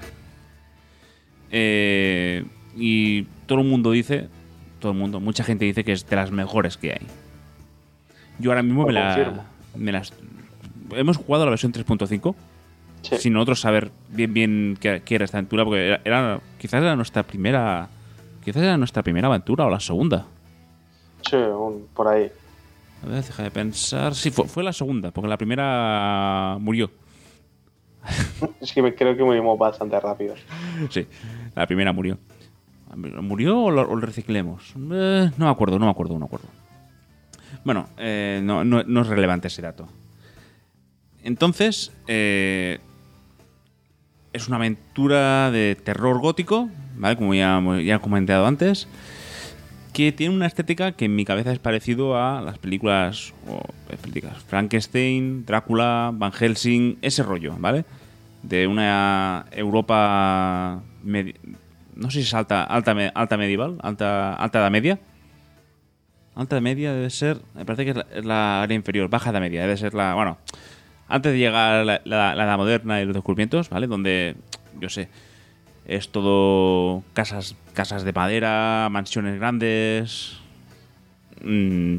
Speaker 2: Eh, y todo el mundo dice, todo el mundo, mucha gente dice que es de las mejores que hay. Yo ahora mismo
Speaker 3: Lo
Speaker 2: me la,
Speaker 3: confirmo.
Speaker 2: me las hemos jugado a la versión tres punto cinco.
Speaker 3: Sí.
Speaker 2: Sin nosotros saber bien bien qué, qué era esta aventura, porque era, era quizás era nuestra primera quizás era nuestra primera aventura o la segunda.
Speaker 3: Sí, un, por ahí.
Speaker 2: A ver, deja de pensar. Sí, fue, fue la segunda, porque la primera murió.
Speaker 3: Es que me, creo que morimos bastante rápido.
Speaker 2: Sí, la primera murió. ¿Murió o lo, o lo reciclemos? Eh, no me acuerdo, no me acuerdo, no me acuerdo. Bueno, eh, no, no, no es relevante ese dato. Entonces, eh, es una aventura de terror gótico, ¿vale? Como ya, ya he comentado antes, que tiene una estética que en mi cabeza es parecido a las películas, o películas Frankenstein, Drácula, Van Helsing, ese rollo, ¿vale? De una Europa, medi- no sé si es alta, alta, alta medieval, alta, alta edad media. Alta media debe ser, me parece que es la, es la área inferior, baja edad media, debe ser la, bueno, antes de llegar la, la, la edad moderna y los descubrimientos, ¿vale? Donde, yo sé, es todo casas casas de madera, mansiones grandes. Mmm,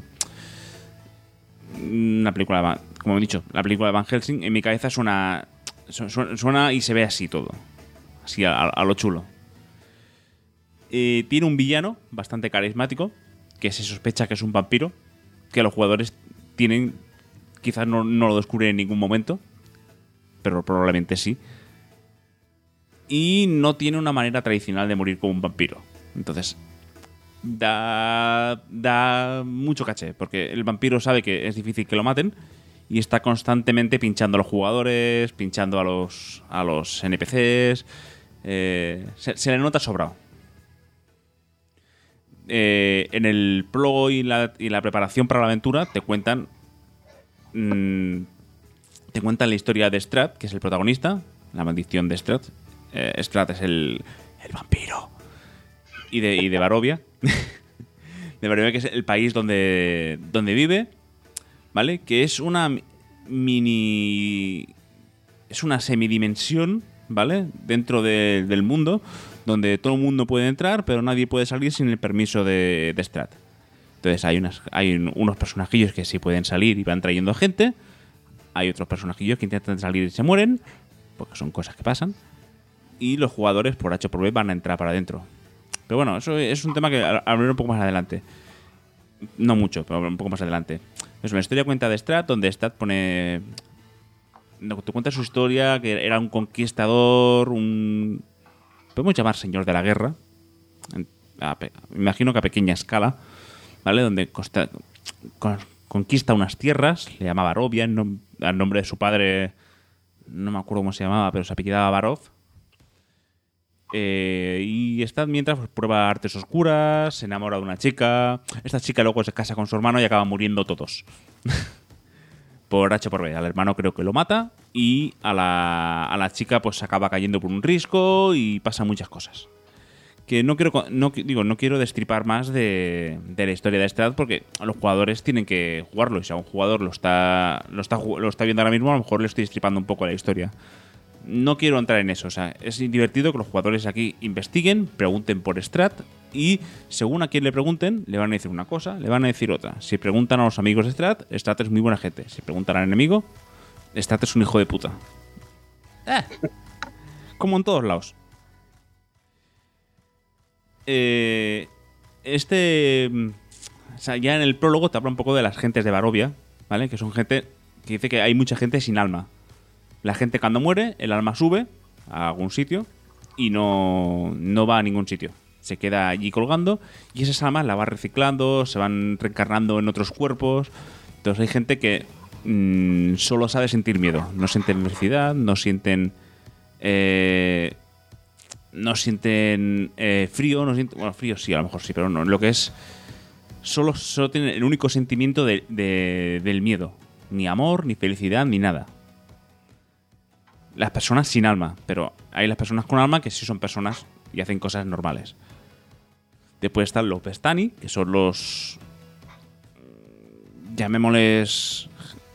Speaker 2: una película, como he dicho, la película de Van Helsing, en mi cabeza suena, suena, suena y se ve así todo. Así a, a lo chulo. Eh, tiene un villano bastante carismático, que se sospecha que es un vampiro, que los jugadores tienen, quizás no, no lo descubren en ningún momento, pero probablemente sí. Y no tiene una manera tradicional de morir como un vampiro. Entonces, da, da mucho caché, porque el vampiro sabe que es difícil que lo maten y está constantemente pinchando a los jugadores, pinchando a los, a los N P Cs. Eh, se, se le nota sobrado. Eh, en el prólogo y la, y la preparación para la aventura te cuentan mmm, te cuentan la historia de Strahd, que es el protagonista, la maldición de Strahd. Eh, Strahd es el, el vampiro. Y de, y de Barovia. De Barovia, que es el país donde, donde vive, ¿vale? Que es una mini... Es una semidimensión, ¿vale? Dentro de, del mundo, donde todo el mundo puede entrar, pero nadie puede salir sin el permiso de, de Strahd. Entonces hay, unas, hay unos personajillos que sí pueden salir y van trayendo gente. Hay otros personajillos que intentan salir y se mueren, porque son cosas que pasan. Y los jugadores, por H o por B, van a entrar para adentro. Pero bueno, eso es un tema que hablaré un poco más adelante. No mucho, pero un poco más adelante. Es una historia cuenta de Strahd, donde Strahd pone... Te cuenta su historia, que era un conquistador, un... podemos llamar señor de la guerra. Me imagino que a pequeña escala, ¿vale? Donde costa, con, conquista unas tierras, le llamaba Barovia, en nom, al nombre de su padre, no me acuerdo cómo se llamaba, pero se apellidaba Barov. Eh, y está mientras pues, prueba artes oscuras, se enamora de una chica. Esta chica luego se casa con su hermano y acaban muriendo todos. Por H por B. Al hermano creo que lo mata y a la, a la chica pues acaba cayendo por un risco y pasan muchas cosas. Que no quiero no, digo, no quiero destripar más de, de la historia de Strahd porque los jugadores tienen que jugarlo. Y si a un jugador lo está, lo está, lo está viendo ahora mismo, a lo mejor le estoy destripando un poco la historia. No quiero entrar en eso. O sea, es divertido que los jugadores aquí investiguen, pregunten por Strahd y según a quien le pregunten, le van a decir una cosa, le van a decir otra. Si preguntan a los amigos de Strahd, Strahd es muy buena gente. Si preguntan al enemigo, Strahd es un hijo de puta. Eh, como en todos lados. Eh, este... O sea, ya en el prólogo te habla un poco de las gentes de Barovia, ¿vale? Que son gente que dice que hay mucha gente sin alma. La gente cuando muere, el alma sube a algún sitio y no, no va a ningún sitio. Se queda allí colgando y esas almas la va reciclando, se van reencarnando en otros cuerpos. Entonces hay gente que mmm, solo sabe sentir miedo. No sienten felicidad, no sienten... Eh, no sienten eh, frío, no sienten... Bueno, frío sí, a lo mejor sí, pero no. Lo que es... Solo, solo tienen el único sentimiento de, de, del miedo. Ni amor, ni felicidad, ni nada. Las personas sin alma, pero hay las personas con alma que sí son personas y hacen cosas normales. Después están los Vestani, que son los... llamémosles...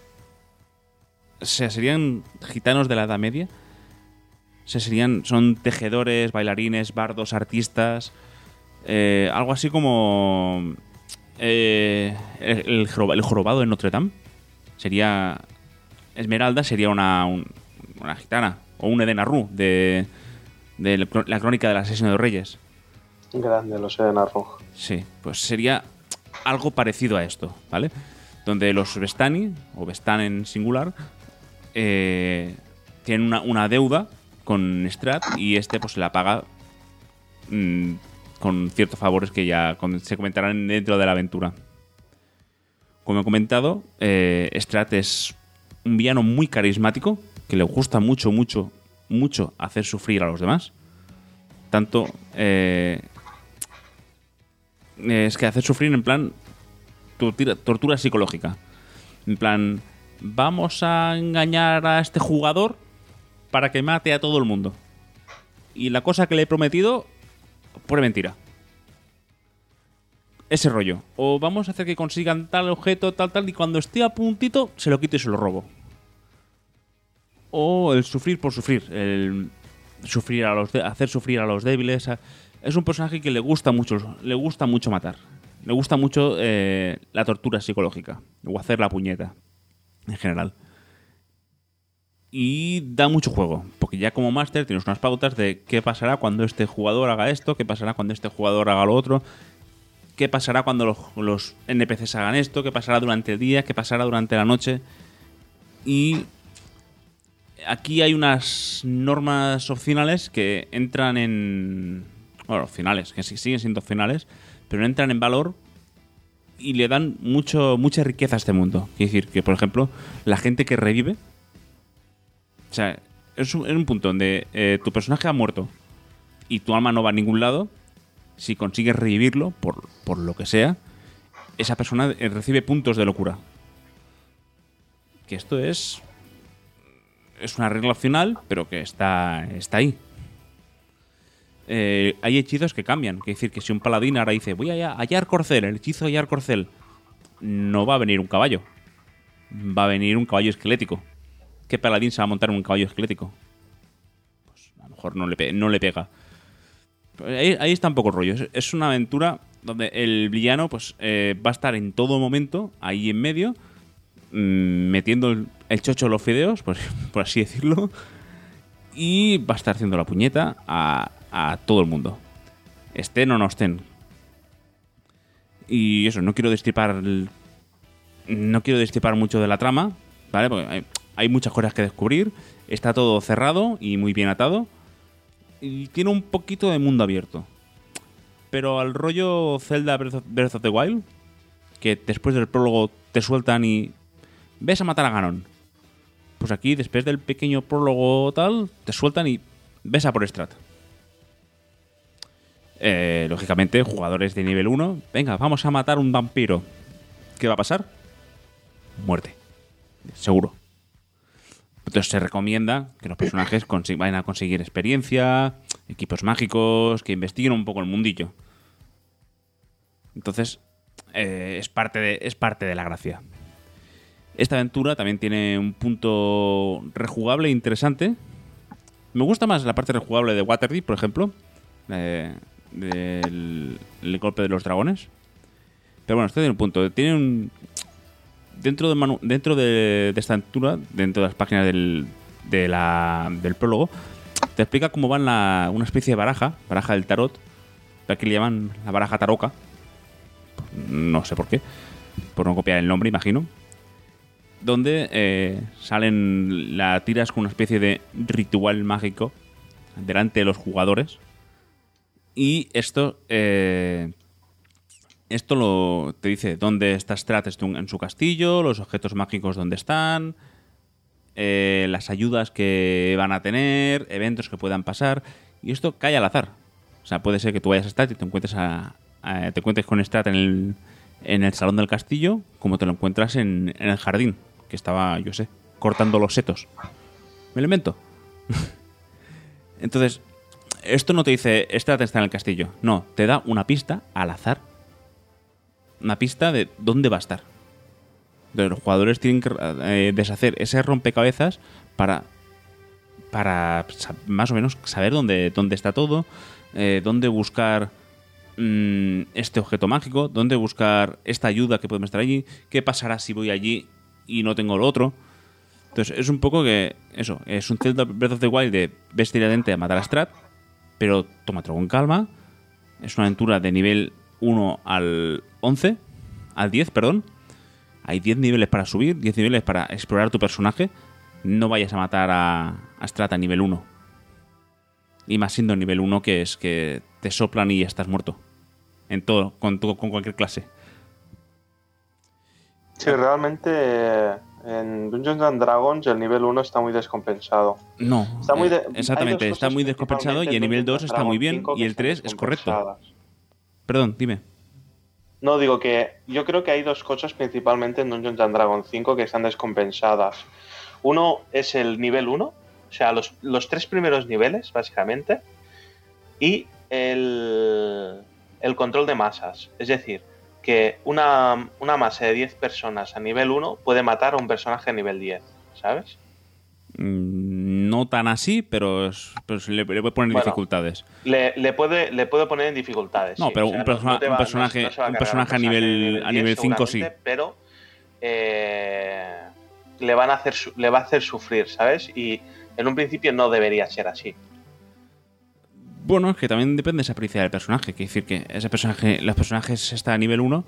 Speaker 2: O sea, serían gitanos de la Edad Media. O sea, serían... son tejedores, bailarines, bardos, artistas... Eh, algo así como... Eh, el, el, jorobado de Notre Dame. Sería... Esmeralda sería una, un, una gitana o un Edena Ru de, de la crónica del asesino de reyes.
Speaker 3: Grande, los Edena Ru.
Speaker 2: Sí, pues sería algo parecido a esto, ¿vale? Donde los Vestani, o Vestan en singular, eh, tienen una, una deuda con Strat y este pues la paga mmm, con ciertos favores que ya se comentarán dentro de la aventura. Como he comentado, eh, Strat es un villano muy carismático que le gusta mucho, mucho, mucho hacer sufrir a los demás. Tanto eh, es que hacer sufrir en plan tortura, tortura psicológica. En plan, vamos a engañar a este jugador para que mate a todo el mundo. Y la cosa que le he prometido, pura mentira. Ese rollo. O vamos a hacer que consigan tal objeto, tal, tal, y cuando esté a puntito, se lo quito y se lo robo. O el sufrir por sufrir. El sufrir a los de- hacer sufrir a los débiles. Es un personaje que le gusta mucho, le gusta mucho matar. Le gusta mucho eh, la tortura psicológica. O hacer la puñeta. En general. Y da mucho juego. Porque ya como máster tienes unas pautas de qué pasará cuando este jugador haga esto, qué pasará cuando este jugador haga lo otro. ¿Qué pasará cuando los, los N P Cs hagan esto? ¿Qué pasará durante el día? ¿Qué pasará durante la noche? Y aquí hay unas normas opcionales que entran en... Bueno, opcionales, que siguen siendo opcionales, pero entran en valor y le dan mucho mucha riqueza a este mundo. Quiere decir que, por ejemplo, la gente que revive... O sea, es un, es un punto donde eh, tu personaje ha muerto y tu alma no va a ningún lado. Si consigues revivirlo, por, por lo que sea, esa persona recibe puntos de locura. Que esto es... Es una regla opcional, pero que está, está ahí. Eh, hay hechizos que cambian. Quiere decir que si un paladín ahora dice voy a hallar corcel, el hechizo de hallar corcel, no va a venir un caballo. Va a venir un caballo esquelético. ¿Qué paladín se va a montar en un caballo esquelético? Pues a lo mejor no le, pe- no le pega. Ahí, ahí está un poco el rollo. Es, es una aventura donde el villano pues eh, va a estar en todo momento ahí en medio, mmm, metiendo el, el chocho en los fideos, por, por así decirlo, y va a estar haciendo la puñeta a, a todo el mundo, estén o no estén. Y eso, no quiero destripar el, no quiero destripar mucho de la trama, ¿vale? Porque hay, hay muchas cosas que descubrir. Está todo cerrado y muy bien atado. Y tiene un poquito de mundo abierto. Pero al rollo Zelda Breath of, Breath of the Wild, que después del prólogo te sueltan y ves a matar a Ganon. Pues aquí, después del pequeño prólogo tal, te sueltan y ves a por Strat. Eh, lógicamente, jugadores de nivel uno, venga, vamos a matar un vampiro. ¿Qué va a pasar? Muerte. Seguro. Entonces se recomienda que los personajes consi- vayan a conseguir experiencia, equipos mágicos, que investiguen un poco el mundillo. Entonces, eh, es, parte de, es parte de la gracia. Esta aventura también tiene un punto rejugable interesante. Me gusta más la parte rejugable de Waterdeep, por ejemplo, eh, del el golpe de los dragones. Pero bueno, este tiene un punto. Tiene un... Dentro, de, manu- dentro de, de esta aventura, dentro de las páginas del, de la, del prólogo, te explica cómo va la, una especie de baraja, baraja del tarot, que aquí le llaman la baraja taroca. No sé por qué, por no copiar el nombre, imagino. Donde eh, salen las tiras con una especie de ritual mágico delante de los jugadores. Y esto... Eh, Esto lo, te dice dónde está Strat en su castillo, los objetos mágicos dónde están, eh, las ayudas que van a tener, eventos que puedan pasar. Y esto cae al azar. O sea, puede ser que tú vayas a Strat y te encuentres, a, a, te encuentres con Strat en el, en el salón del castillo, como te lo encuentras en, en el jardín, que estaba, yo sé, cortando los setos. ¿Me lo invento? Entonces, esto no te dice Strat está en el castillo. No, te da una pista al azar. Una pista de dónde va a estar. Entonces, los jugadores tienen que eh, deshacer ese rompecabezas para, para más o menos saber dónde, dónde está todo, eh, dónde buscar mmm, este objeto mágico, dónde buscar esta ayuda que podemos estar allí, qué pasará si voy allí y no tengo lo otro. Entonces, es un poco que, eso, es un Zelda Breath of the Wild de ves directamente a matar a Strat, pero tómatelo con calma. Es una aventura de nivel uno al once, al diez, perdón. Hay diez niveles para subir, diez niveles para explorar tu personaje. No vayas a matar a, a Strat a nivel uno. Y más siendo nivel uno, que es que te soplan y ya estás muerto. En todo, con, todo, con cualquier clase.
Speaker 3: Sí, realmente en Dungeons and Dragons el nivel uno está muy descompensado.
Speaker 2: No,
Speaker 3: Está muy de-
Speaker 2: eh, exactamente,
Speaker 3: hay dos
Speaker 2: está
Speaker 3: cosas
Speaker 2: muy descompensado y el nivel dos está muy bien y el tres es correcto. Perdón, dime.
Speaker 3: No, digo que yo creo que hay dos cosas principalmente en Dungeons and Dragons cinco que están descompensadas. Uno es el nivel uno, o sea, los, los tres primeros niveles, básicamente, y el, el control de masas. Es decir, que una, una masa de diez personas a nivel uno puede matar a un personaje a nivel diez, ¿sabes?
Speaker 2: Mm, no tan así, pero, es, pero le, le puede poner
Speaker 3: Bueno,
Speaker 2: dificultades.
Speaker 3: Le, le, puede, le puede poner en dificultades.
Speaker 2: No,
Speaker 3: sí.
Speaker 2: pero
Speaker 3: O sea,
Speaker 2: un, persona-
Speaker 3: te
Speaker 2: un
Speaker 3: va-
Speaker 2: personaje,
Speaker 3: no se va
Speaker 2: un
Speaker 3: cargar
Speaker 2: personaje a nivel, a
Speaker 3: diez,
Speaker 2: nivel cinco sí.
Speaker 3: seguramente, Pero eh, le, van a hacer, su- le va a hacer sufrir, ¿sabes? Y en un principio no debería ser así.
Speaker 2: Bueno, es que también depende de esa pericia del personaje. Quiere decir que ese personaje, los personajes está a nivel uno.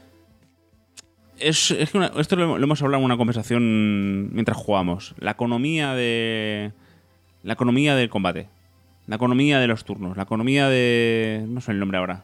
Speaker 2: Es, es que una- esto lo, lo hemos hablado en una conversación mientras jugamos. La economía de. La economía del combate. La economía de los turnos. La economía de. No sé el nombre ahora.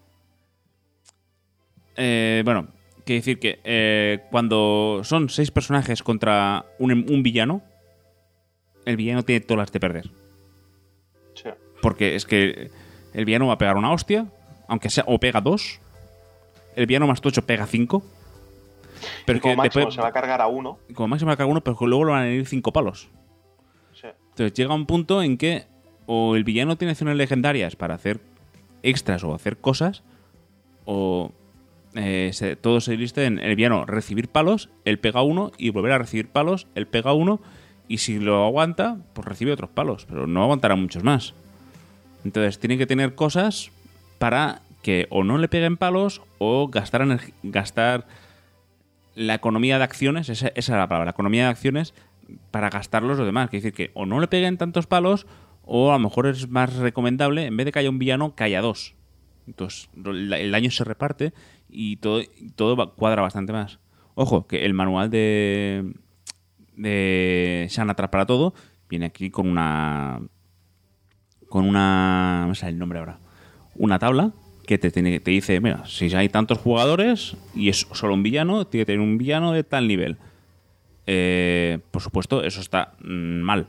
Speaker 2: Eh, bueno, quiere decir que eh, cuando son seis personajes contra un, un villano, el villano tiene todas las de perder.
Speaker 3: Sí.
Speaker 2: Porque es que el villano va a pegar una hostia, aunque sea, o pega dos. El villano más tocho pega cinco. Pero
Speaker 3: Y
Speaker 2: es
Speaker 3: como
Speaker 2: que
Speaker 3: máximo
Speaker 2: después,
Speaker 3: se va a cargar a uno.
Speaker 2: como máximo va a cagar uno, pero luego le van a ir cinco palos.
Speaker 3: Sí.
Speaker 2: Entonces llega un punto en que o el villano tiene acciones legendarias para hacer extras o hacer cosas, o eh, se, todo se liste en el villano recibir palos, él pega uno y volver a recibir palos, él pega uno y si lo aguanta, pues recibe otros palos, pero no aguantará muchos más. Entonces tiene que tener cosas para que o no le peguen palos o gastar, energi- gastar la economía de acciones, esa, esa es la palabra, la economía de acciones para gastarlos los demás. Quiere decir que o no le peguen tantos palos o a lo mejor es más recomendable, en vez de que haya un villano, que haya dos. Entonces el daño se reparte y todo, todo va- cuadra bastante más. Ojo, que el manual de, de Xanatar para todo viene aquí con una... con una... no sé el nombre ahora. Una tabla que te, tiene, te dice, mira, si hay tantos jugadores y es solo un villano, tiene que tener un villano de tal nivel. Eh, por supuesto, eso está mm, mal.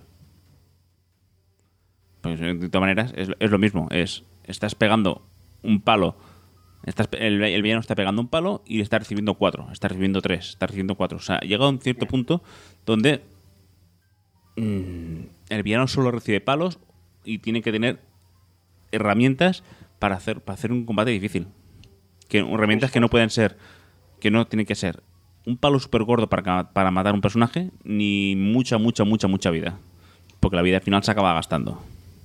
Speaker 2: Pues de todas maneras, es, es lo mismo. Es, estás pegando un palo. Estás, el, el villano está pegando un palo y está recibiendo cuatro. Está recibiendo tres. Está recibiendo cuatro. O sea, llega a un cierto punto donde mmm, el villano solo recibe palos y tiene que tener herramientas para hacer, para hacer un combate difícil. Que, herramientas que no pueden ser, que no tienen que ser un palo súper gordo para, para matar a un personaje, ni mucha, mucha, mucha, mucha vida. Porque la vida al final se acaba gastando.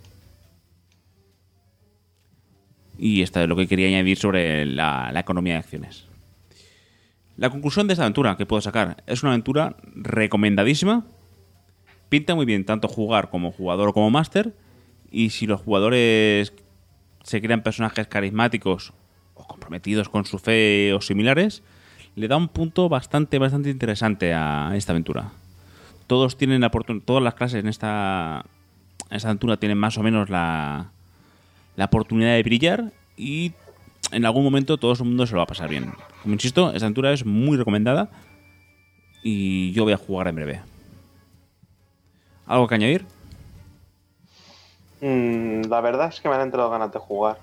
Speaker 2: Y esto es lo que quería añadir sobre la, la economía de acciones. La conclusión de esta aventura que puedo sacar es una aventura recomendadísima. Pinta muy bien tanto jugar como jugador o como máster. Y si los jugadores se crean personajes carismáticos o comprometidos con su fe o similares, le da un punto bastante, bastante interesante a esta aventura. Todos tienen la oportun- todas las clases en esta, en esta aventura tienen más o menos la, la oportunidad de brillar y en algún momento todo el mundo se lo va a pasar bien. Como insisto, esta aventura es muy recomendada y yo voy a jugar en breve. ¿Algo que añadir?
Speaker 3: Mm, la verdad es que me han entrado ganas de jugar.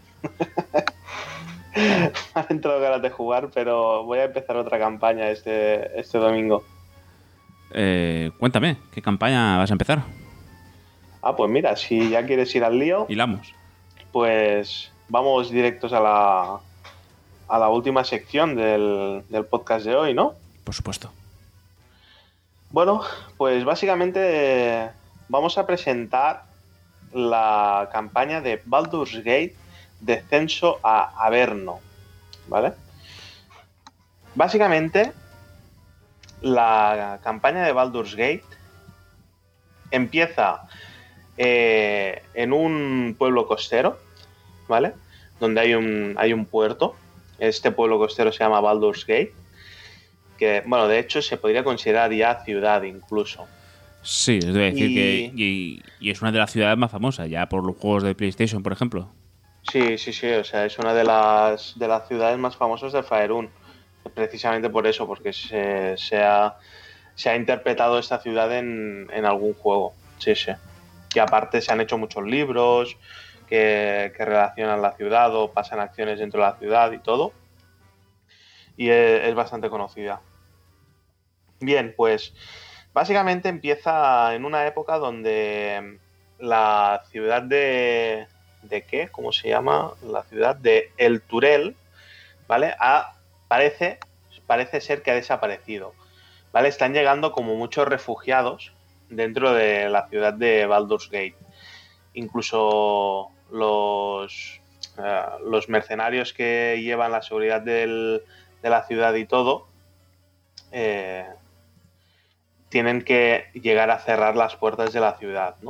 Speaker 3: Me han entrado ganas de jugar, pero voy a empezar otra campaña este, este domingo.
Speaker 2: Eh, cuéntame, ¿qué campaña vas a empezar?
Speaker 3: Ah, pues mira, si ya quieres ir al lío,
Speaker 2: Hilamos.
Speaker 3: pues vamos directos a la, a la última sección del, del podcast de hoy, ¿no?
Speaker 2: Por supuesto.
Speaker 3: Bueno, pues básicamente eh, vamos a presentar la campaña de Baldur's Gate Descenso a Averno, ¿vale? Básicamente, la campaña de Baldur's Gate empieza eh, en un pueblo costero, ¿vale? Donde hay un, hay un puerto. Este pueblo costero se llama Baldur's Gate, que, bueno, de hecho se podría considerar ya ciudad incluso.
Speaker 2: Sí, es decir
Speaker 3: Y-
Speaker 2: que y, y es una de las ciudades más famosas, ya por los juegos de PlayStation, por ejemplo.
Speaker 3: Sí, sí, sí, o sea, es una de las, de las ciudades más famosas de Faerun, precisamente por eso, porque se, se, ha, se ha interpretado esta ciudad en, en algún juego, sí, sí. Y aparte se han hecho muchos libros que, que relacionan la ciudad o pasan acciones dentro de la ciudad y todo, y es, es bastante conocida. Bien, pues básicamente empieza en una época donde la ciudad de... ¿De qué? ¿Cómo se llama? La ciudad de El Turel, ¿vale? Ha, parece, parece ser que ha desaparecido, ¿vale? Están llegando como muchos refugiados dentro de la ciudad de Baldur's Gate. Incluso los, eh, los mercenarios que llevan la seguridad del, de la ciudad y todo, eh, tienen que llegar a cerrar las puertas de la ciudad, ¿no?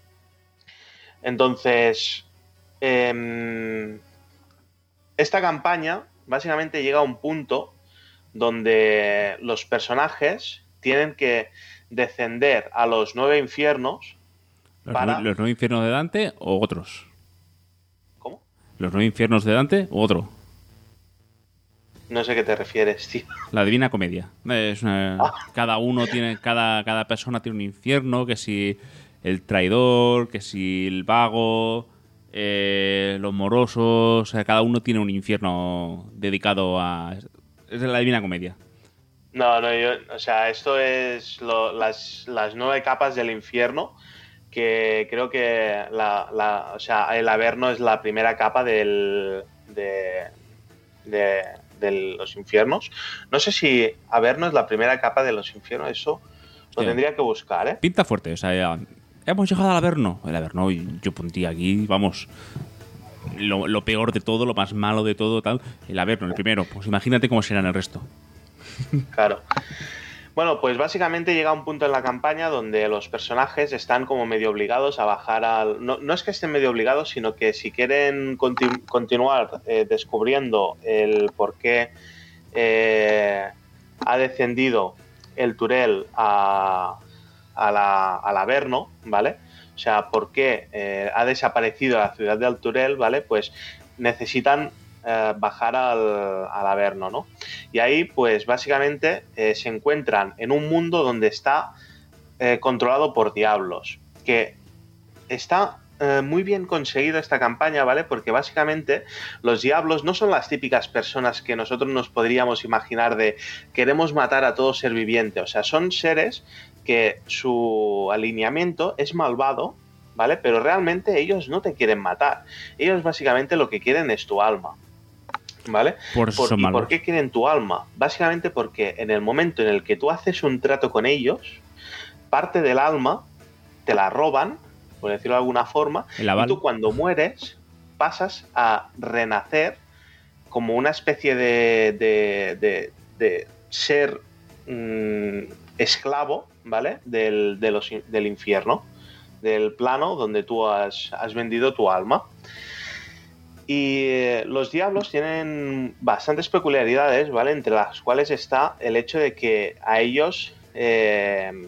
Speaker 3: Entonces, eh, esta campaña básicamente llega a un punto donde los personajes tienen que descender a los nueve infiernos.
Speaker 2: ¿Los,
Speaker 3: Para-
Speaker 2: nueve, ¿Los nueve infiernos de Dante o otros?
Speaker 3: ¿Cómo?
Speaker 2: ¿Los nueve infiernos de Dante o otro?
Speaker 3: No sé a qué te refieres, tío.
Speaker 2: La Divina Comedia. Es una-
Speaker 3: Ah.
Speaker 2: Cada uno tiene, cada, cada persona tiene un infierno, que si el traidor, que si el vago, eh, los morosos, o sea, cada uno tiene un infierno dedicado a... Es de la Divina Comedia.
Speaker 3: No, no, yo, o sea, esto es lo- las, las nueve capas del infierno, que creo que la, la- o sea, el Averno es la primera capa del, de, de, de los infiernos. No sé si Averno es la primera capa de los infiernos, eso lo
Speaker 2: Sí.
Speaker 3: tendría que buscar, ¿eh?
Speaker 2: Pinta fuerte, o sea, ya- hemos llegado al Averno. El Averno, y yo pondría aquí, vamos, lo, lo peor de todo, lo más malo de todo, tal. El Averno, el primero. Pues imagínate cómo serán el resto.
Speaker 3: Claro. Bueno, pues básicamente llega un punto en la campaña donde los personajes están como medio obligados a bajar al... No, no es que estén medio obligados, sino que si quieren conti- continuar eh, descubriendo el por qué eh, ha descendido el Turel a, a la, al Averno, ¿vale? O sea, por qué eh, ha desaparecido la ciudad de Turel, ¿vale? Pues necesitan eh, bajar al, al Averno, ¿no? Y ahí, pues básicamente eh, se encuentran en un mundo donde está eh, controlado por diablos, que está eh, muy bien conseguido esta campaña, ¿vale? Porque básicamente los diablos no son las típicas personas que nosotros nos podríamos imaginar de queremos matar a todo ser viviente, o sea, son seres que su alineamiento es malvado, ¿vale? Pero realmente ellos no te quieren matar, ellos básicamente lo que quieren es tu alma. ¿Vale?
Speaker 2: Por eso
Speaker 3: ¿Por,
Speaker 2: son
Speaker 3: ¿Y
Speaker 2: malos.
Speaker 3: por qué quieren tu alma? Básicamente porque en el momento en el que tú haces un trato con ellos, parte del alma te la roban, por decirlo de alguna forma,
Speaker 2: El
Speaker 3: y
Speaker 2: aval.
Speaker 3: tú cuando mueres pasas a renacer como una especie de, de, de, de ser mmm, esclavo, ¿vale? Del, de los, del infierno, del plano donde tú has, has vendido tu alma. Y eh, los diablos tienen bastantes peculiaridades, ¿vale? Entre las cuales está el hecho de que a ellos eh,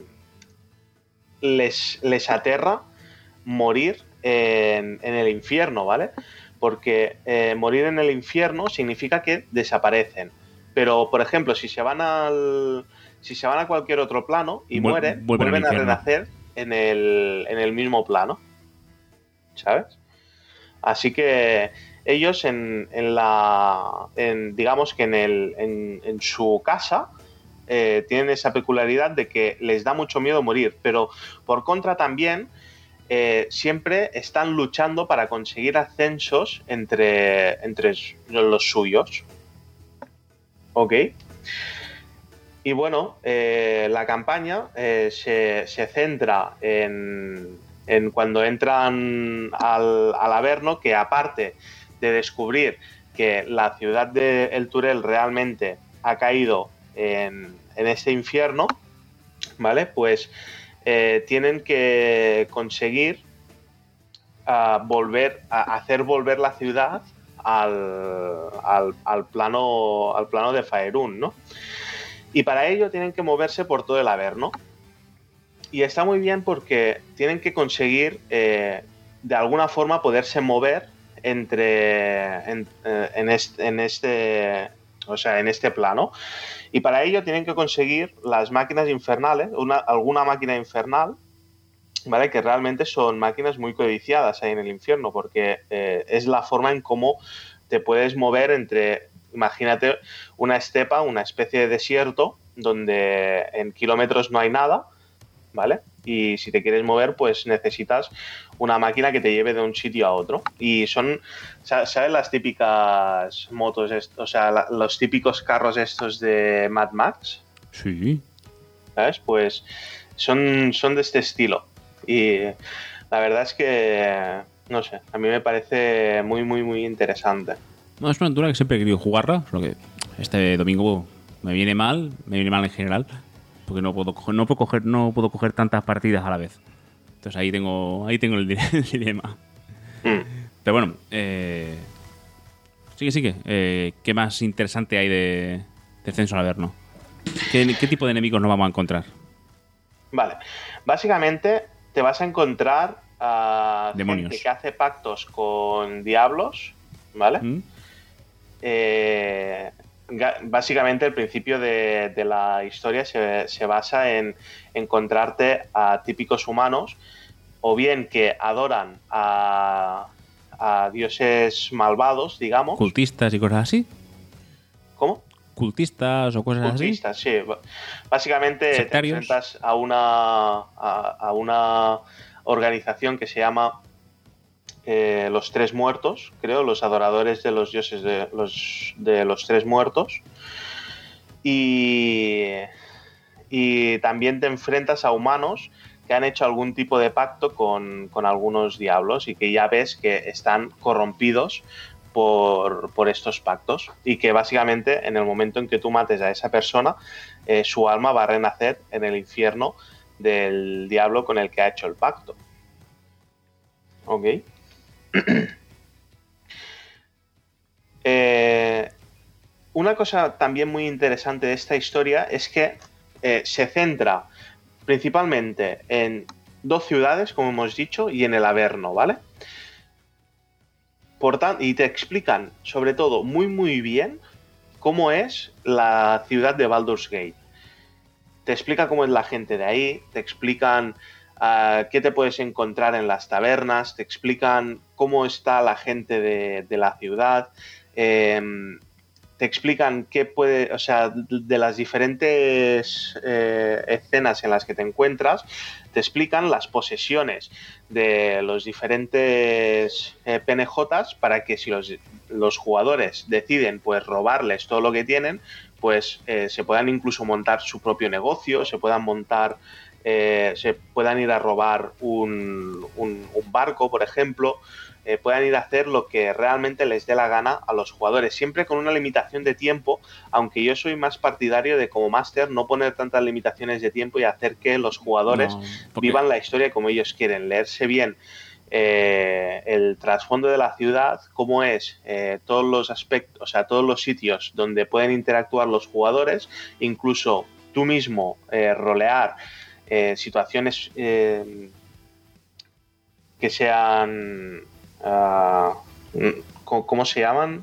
Speaker 3: les, les aterra morir en, en el infierno, ¿vale? Porque eh, morir en el infierno significa que desaparecen. Pero, por ejemplo, si se van al, si se van a cualquier otro plano y
Speaker 2: Vuel-
Speaker 3: mueren,
Speaker 2: vuelven al
Speaker 3: vuelven a
Speaker 2: infierno.
Speaker 3: renacer en el, en el mismo plano, ¿sabes? Así que ellos en, en la en, digamos que en, el, en, en su casa eh, tienen esa peculiaridad de que les da mucho miedo morir, pero por contra también eh, siempre están luchando para conseguir ascensos entre, entre los suyos. ¿Ok? Y bueno, eh, la campaña eh, se, se centra en, en cuando entran al, al Averno, que aparte de descubrir que la ciudad de El Turel realmente ha caído en, en este infierno, ¿vale? Pues eh, tienen que conseguir uh, volver a hacer volver la ciudad al, al, al plano al plano de Faerun, ¿no? Y para ello tienen que moverse por todo el Averno. Y está muy bien porque tienen que conseguir eh, de alguna forma poderse mover entre en, en, este, en este o sea en este plano, y para ello tienen que conseguir las máquinas infernales, una, alguna máquina infernal, ¿vale? Que realmente son máquinas muy codiciadas ahí en el infierno, porque eh, es la forma en cómo te puedes mover entre, imagínate una estepa, una especie de desierto donde en kilómetros no hay nada, ¿vale? Y si te quieres mover, pues necesitas una máquina que te lleve de un sitio a otro. Y son, ¿sabes las típicas motos, o sea, la, los típicos carros estos de Mad Max?
Speaker 2: Sí.
Speaker 3: ¿Sabes? Pues son, son de este estilo. Y la verdad es que, no sé, a mí me parece muy, muy, muy interesante.
Speaker 2: No, es una aventura que siempre he querido jugarla, solo que este domingo me viene mal, me viene mal en general, porque no puedo coger, no puedo coger, no puedo coger tantas partidas a la vez. Entonces ahí tengo, ahí tengo el, el dilema. Mm. Pero bueno, eh, sigue, sigue. Eh, ¿Qué más interesante hay de, de Censo al Averno? ¿Qué, ¿Qué tipo de enemigos nos vamos a encontrar?
Speaker 3: Vale, básicamente te vas a encontrar a
Speaker 2: demonios,
Speaker 3: gente que hace pactos con diablos, ¿vale? ¿Mm? Eh, básicamente el principio de, de la historia se, se basa en encontrarte a típicos humanos, o bien que adoran a, a dioses malvados, digamos.
Speaker 2: ¿Cultistas y cosas así?
Speaker 3: ¿Cómo?
Speaker 2: ¿Cultistas o cosas
Speaker 3: Cultistas,
Speaker 2: así?
Speaker 3: sí. Básicamente
Speaker 2: ¿sectarios?
Speaker 3: Te enfrentas a una, a, a una organización que se llama Eh, los Tres Muertos, creo, los adoradores de los dioses de los, de los Tres Muertos. Y, y también te enfrentas a humanos que han hecho algún tipo de pacto con, con algunos diablos y que ya ves que están corrompidos por, por estos pactos, y que básicamente en el momento en que tú mates a esa persona, eh, su alma va a renacer en el infierno del diablo con el que ha hecho el pacto. ¿Ok? eh, una cosa también muy interesante de esta historia es que eh, se centra principalmente en dos ciudades, como hemos dicho, y en el Averno, ¿vale? Por tanto, y te explican, sobre todo, muy muy bien cómo es la ciudad de Baldur's Gate. Te explica cómo es la gente de ahí, te explican Uh, qué te puedes encontrar en las tabernas, te explican cómo está la gente de, de la ciudad, eh, te explican qué puede, o sea, de las diferentes eh, escenas en las que te encuentras, te explican las posesiones de los diferentes eh, P N Js para que si los, los jugadores deciden pues robarles todo lo que tienen, pues eh, se puedan incluso montar su propio negocio, se puedan montar Eh, se puedan ir a robar un, un, un barco, por ejemplo, eh, puedan ir a hacer lo que realmente les dé la gana a los jugadores, siempre con una limitación de tiempo, aunque yo soy más partidario de, como máster, no poner tantas limitaciones de tiempo y hacer que los jugadores no, porque... vivan la historia como ellos quieren, leerse bien eh, el trasfondo de la ciudad, cómo es eh, todos los aspectos, o sea, todos los sitios donde pueden interactuar los jugadores, incluso tú mismo eh, rolear Eh, situaciones eh, que sean uh, ¿cómo se llaman?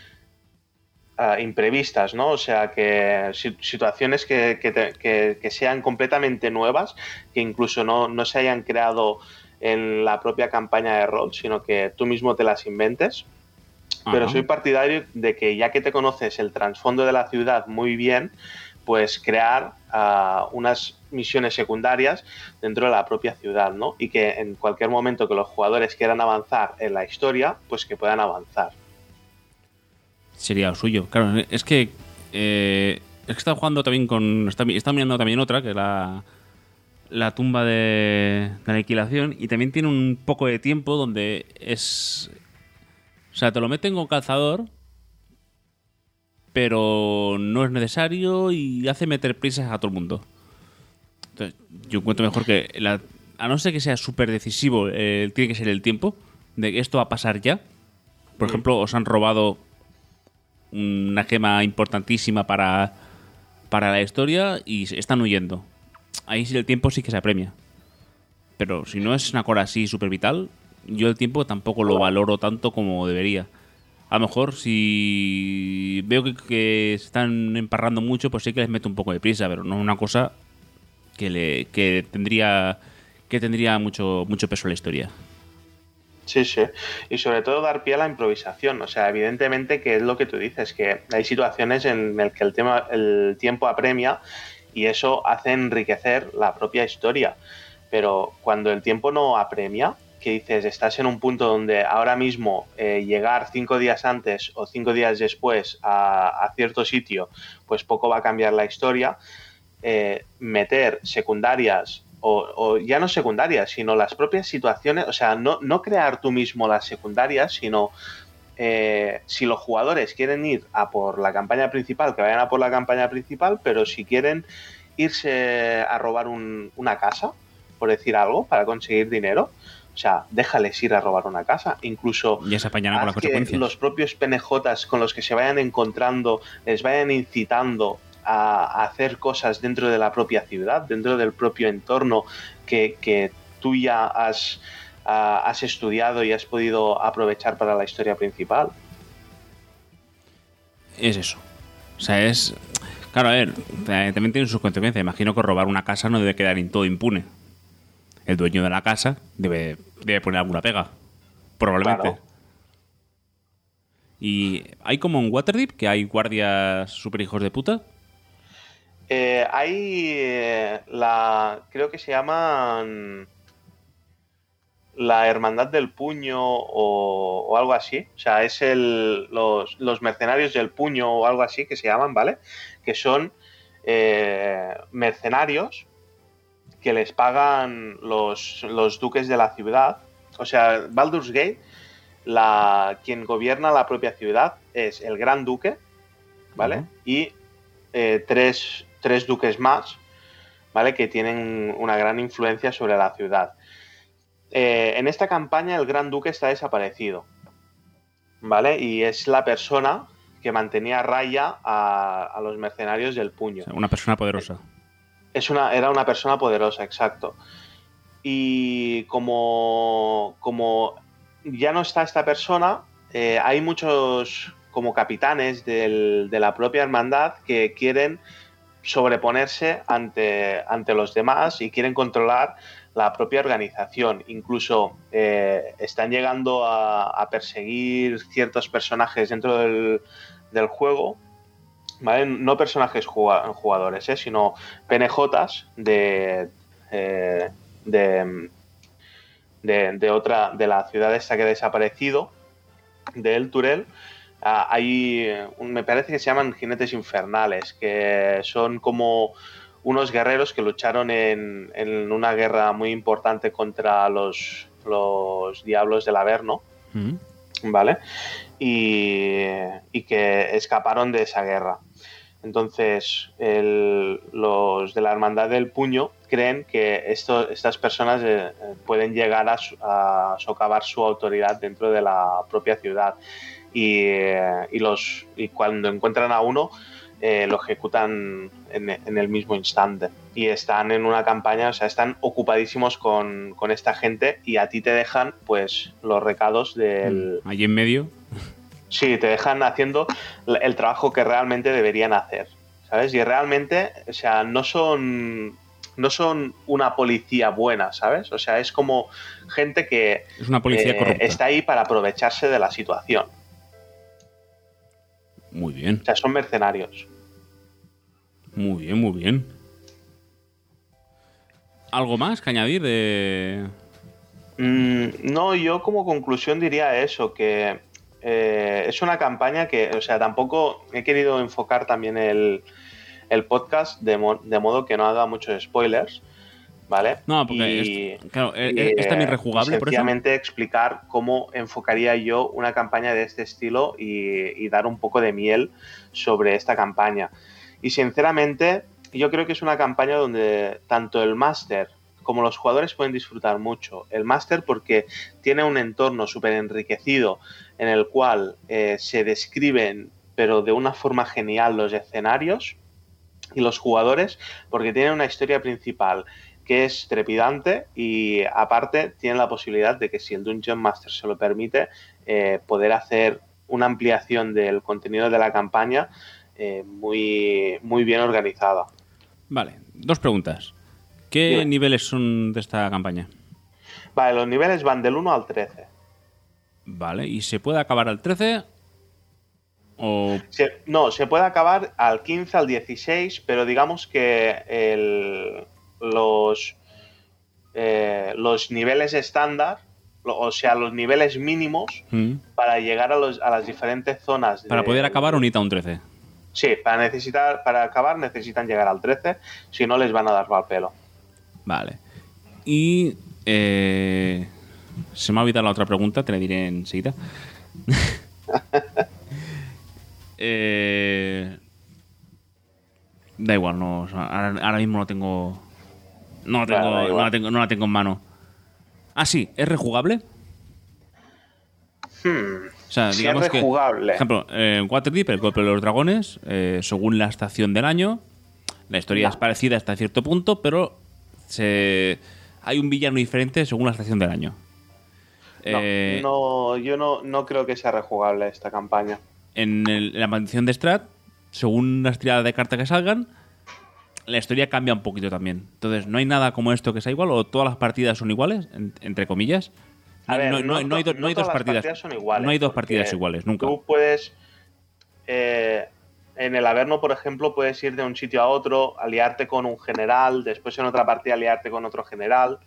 Speaker 3: Uh, imprevistas, ¿no? O sea, que situaciones que, que, te, que, que sean completamente nuevas, que incluso no, no se hayan creado en la propia campaña de rol, sino que tú mismo te las inventes. Ajá. Pero soy partidario de que, ya que te conoces el trasfondo de la ciudad muy bien, pues crear uh, unas misiones secundarias dentro de la propia ciudad, ¿no? Y que en cualquier momento que los jugadores quieran avanzar en la historia, pues que puedan avanzar.
Speaker 2: Sería lo suyo. Claro, es que eh, es que he estado jugando también con... He estado mirando también otra, que es la, la tumba de, de la aniquilación, y también tiene un poco de tiempo donde es... O sea, te lo meten con calzador, pero no es necesario y hace meter prisas a todo el mundo. Entonces, yo encuentro mejor que, la, a no ser que sea súper decisivo, eh, tiene que ser el tiempo de que esto va a pasar ya. Por ejemplo, os han robado una gema importantísima para, para la historia y están huyendo. Ahí sí el tiempo sí que se apremia. Pero si no es una cosa así súper vital, yo el tiempo tampoco lo valoro tanto como debería. A lo mejor si veo que, que se están emparrando mucho, pues sí que les meto un poco de prisa, pero no es una cosa que le que tendría que tendría mucho mucho peso en la historia.
Speaker 3: Sí, sí. Y sobre todo dar pie a la improvisación. O sea, evidentemente que es lo que tú dices, que hay situaciones en las que el, tema, el tiempo apremia y eso hace enriquecer la propia historia. Pero cuando el tiempo no apremia, que dices, estás en un punto donde ahora mismo eh, llegar cinco días antes o cinco días después a, a cierto sitio, pues poco va a cambiar la historia, eh, meter secundarias O, o ya no secundarias, sino las propias situaciones, o sea, no, no crear tú mismo las secundarias, sino eh, si los jugadores quieren ir a por la campaña principal, que vayan a por la campaña principal, pero si quieren irse a robar un, una casa, por decir algo, para conseguir dinero, o sea, déjales ir a robar una casa, incluso
Speaker 2: ya se apañarán con las consecuencias.
Speaker 3: Los propios P N Js con los que se vayan encontrando les vayan incitando a hacer cosas dentro de la propia ciudad, dentro del propio entorno que, que tú ya has, uh, has estudiado y has podido aprovechar para la historia principal.
Speaker 2: Es eso. O sea, es... Claro, a ver, también tiene sus consecuencias. Imagino que robar una casa no debe quedar en todo impune. El dueño de la casa debe, debe poner alguna pega. Probablemente. Claro. Y hay como en Waterdeep que hay guardias super hijos de puta.
Speaker 3: Eh, hay eh, la creo que se llaman la Hermandad del Puño o, o algo así, o sea, es el los, los mercenarios del puño o algo así que se llaman, ¿vale? Que son eh, mercenarios que les pagan los, los duques de la ciudad. O sea, Baldur's Gate, la, quien gobierna la propia ciudad es el Gran Duque, ¿vale? Uh-huh. Y eh, tres tres duques más, ¿vale? Que tienen una gran influencia sobre la ciudad. Eh, en esta campaña el Gran Duque está desaparecido, ¿vale? Y es la persona que mantenía a raya a, a los mercenarios del puño.
Speaker 2: O sea, una persona poderosa.
Speaker 3: Es una, era una persona poderosa, exacto. Y como, como ya no está esta persona, eh, hay muchos como capitanes del, de la propia hermandad que quieren sobreponerse ante, ante los demás y quieren controlar la propia organización. Incluso eh, están llegando a, a perseguir ciertos personajes dentro del, del juego, ¿vale? No personajes jugadores, ¿eh? Sino P N Js de, eh, de, de, de otra de la ciudad esta que ha desaparecido, de El Turel. Uh, hay, me parece que se llaman jinetes infernales, que son como unos guerreros que lucharon en, en una guerra muy importante contra los, los diablos del Averno, mm. ¿vale? Y, y que escaparon de esa guerra. Entonces, el, los de la Hermandad del Puño creen que esto, estas personas eh, pueden llegar a, a socavar su autoridad dentro de la propia ciudad. Y, y, los, y cuando encuentran a uno, eh, lo ejecutan en, en el mismo instante. Y están en una campaña, o sea, están ocupadísimos con, con esta gente y a ti te dejan, pues, los recados del...
Speaker 2: Allí en medio.
Speaker 3: Sí, te dejan haciendo el trabajo que realmente deberían hacer, ¿sabes? Y realmente, o sea, no son... no son una policía buena, ¿sabes? O sea, es como gente que
Speaker 2: es una policía
Speaker 3: eh,
Speaker 2: corrupta.
Speaker 3: Está ahí para aprovecharse de la situación.
Speaker 2: Muy bien.
Speaker 3: O sea, son mercenarios.
Speaker 2: Muy bien, muy bien. ¿Algo más que añadir de...?
Speaker 3: Mm, no, yo como conclusión diría eso, que eh, es una campaña que, o sea, tampoco he querido enfocar también el, el podcast de, mo- de modo que no haga muchos spoilers, ¿vale?
Speaker 2: No, porque
Speaker 3: Y-
Speaker 2: es, claro, es,
Speaker 3: y,
Speaker 2: es también
Speaker 3: eh,
Speaker 2: rejugable,
Speaker 3: y
Speaker 2: por eso.
Speaker 3: sencillamente explicar cómo enfocaría yo una campaña de este estilo y, y dar un poco de miel sobre esta campaña. Y sinceramente, yo creo que es una campaña donde tanto el máster como los jugadores pueden disfrutar mucho. El máster porque tiene un entorno súper enriquecido en el cual eh, se describen, pero de una forma genial, los escenarios, y los jugadores porque tienen una historia principal que es trepidante y aparte tienen la posibilidad de que si el Dungeon Master se lo permite, eh, poder hacer una ampliación del contenido de la campaña eh, muy, muy bien organizada.
Speaker 2: Vale, dos preguntas. ¿Qué
Speaker 3: Dime.
Speaker 2: niveles son de esta campaña?
Speaker 3: Vale, los niveles van del uno al trece.
Speaker 2: Vale, ¿y se puede acabar al trece? O...
Speaker 3: Se- no, se puede acabar al quince, al dieciséis, pero digamos que el- los, eh, los niveles estándar, lo- o sea, los niveles mínimos
Speaker 2: ¿Mm?
Speaker 3: para llegar a, los- a las diferentes zonas.
Speaker 2: Para
Speaker 3: de-
Speaker 2: poder acabar unita un trece.
Speaker 3: Sí, para, necesitar, para acabar necesitan llegar al trece, si no les van a dar mal pelo.
Speaker 2: Vale. Y... eh, se me ha olvidado la otra pregunta, te la diré enseguida. eh, da igual, no, o sea, ahora, ahora mismo no tengo... No la tengo,
Speaker 3: Vale, da
Speaker 2: no,
Speaker 3: igual.
Speaker 2: la tengo, no la tengo en mano. Ah, sí, ¿es rejugable?
Speaker 3: Hmm.
Speaker 2: O sea,
Speaker 3: Si
Speaker 2: digamos
Speaker 3: es
Speaker 2: que,
Speaker 3: rejugable.
Speaker 2: por ejemplo, eh, en Waterdeep, el golpe de los dragones, eh, según la estación del año, la historia
Speaker 3: No.
Speaker 2: es parecida hasta cierto punto, pero se, hay un villano diferente según la estación del año.
Speaker 3: No,
Speaker 2: Eh,
Speaker 3: no, yo no, no creo que sea rejugable esta campaña.
Speaker 2: En, el- en la maldición de Strat, según las tiradas de cartas que salgan, la historia cambia un poquito también. Entonces, no hay nada como esto que sea igual, o todas las partidas son iguales, en- entre comillas.
Speaker 3: A
Speaker 2: No,
Speaker 3: ver,
Speaker 2: no- no- no hay, do-
Speaker 3: to-
Speaker 2: no hay
Speaker 3: todas
Speaker 2: dos
Speaker 3: las
Speaker 2: partidas.
Speaker 3: son iguales.
Speaker 2: No hay dos
Speaker 3: porque
Speaker 2: partidas iguales, nunca.
Speaker 3: Tú puedes. eh, en el Averno, por ejemplo, puedes ir de un sitio a otro, aliarte con un general, después en otra partida aliarte con otro general.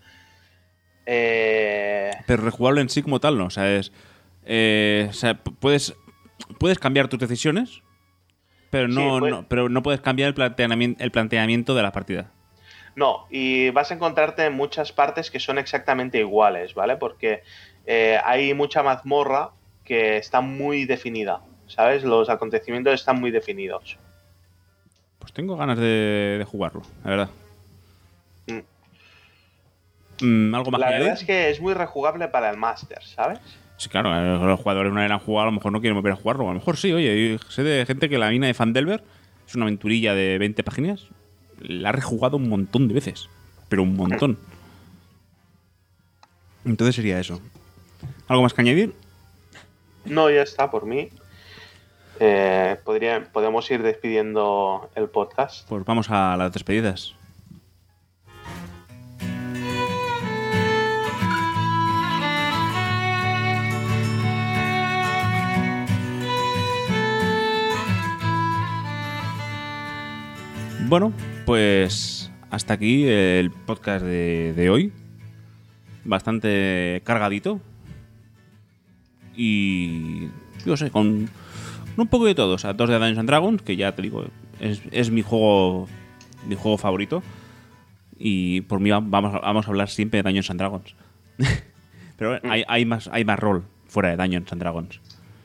Speaker 3: Eh,
Speaker 2: Pero rejugable en sí como tal, no. O sea, es. eh, o sea, p- puedes, puedes cambiar tus decisiones, pero no,
Speaker 3: Sí, pues-
Speaker 2: no, pero no puedes cambiar el planteamiento, el planteamiento de la partida.
Speaker 3: no, y vas a encontrarte en muchas partes que son exactamente iguales, ¿vale? Porque eh, hay mucha mazmorra que está muy definida, ¿sabes? Los acontecimientos están muy definidos.
Speaker 2: Pues tengo ganas de, de jugarlo, la verdad.
Speaker 3: Mm.
Speaker 2: Mm, ¿Algo más
Speaker 3: La
Speaker 2: que
Speaker 3: verdad
Speaker 2: añadir?
Speaker 3: es que es muy rejugable para el Master, ¿sabes?
Speaker 2: Sí, claro, eh, los jugadores una vez la han jugado, a lo mejor no quieren volver a jugarlo. A lo mejor sí, oye, yo sé de gente que la mina de Fandelver es una aventurilla de veinte páginas, la ha rejugado un montón de veces, pero un montón. Entonces sería eso. ¿Algo más que añadir?
Speaker 3: No, ya está por mí. Eh, podría, podemos ir despidiendo el podcast.
Speaker 2: Pues vamos a las despedidas. Bueno, pues hasta aquí el podcast de, de hoy. Bastante cargadito. Y yo sé, con un poco de todo. O sea, dos de Dungeons and Dragons, que ya te digo, es, es mi juego mi juego favorito. Y por mí va- vamos, a- vamos a hablar siempre de Dungeons and Dragons. Pero hay, hay, más, hay más rol fuera de Dungeons and Dragons.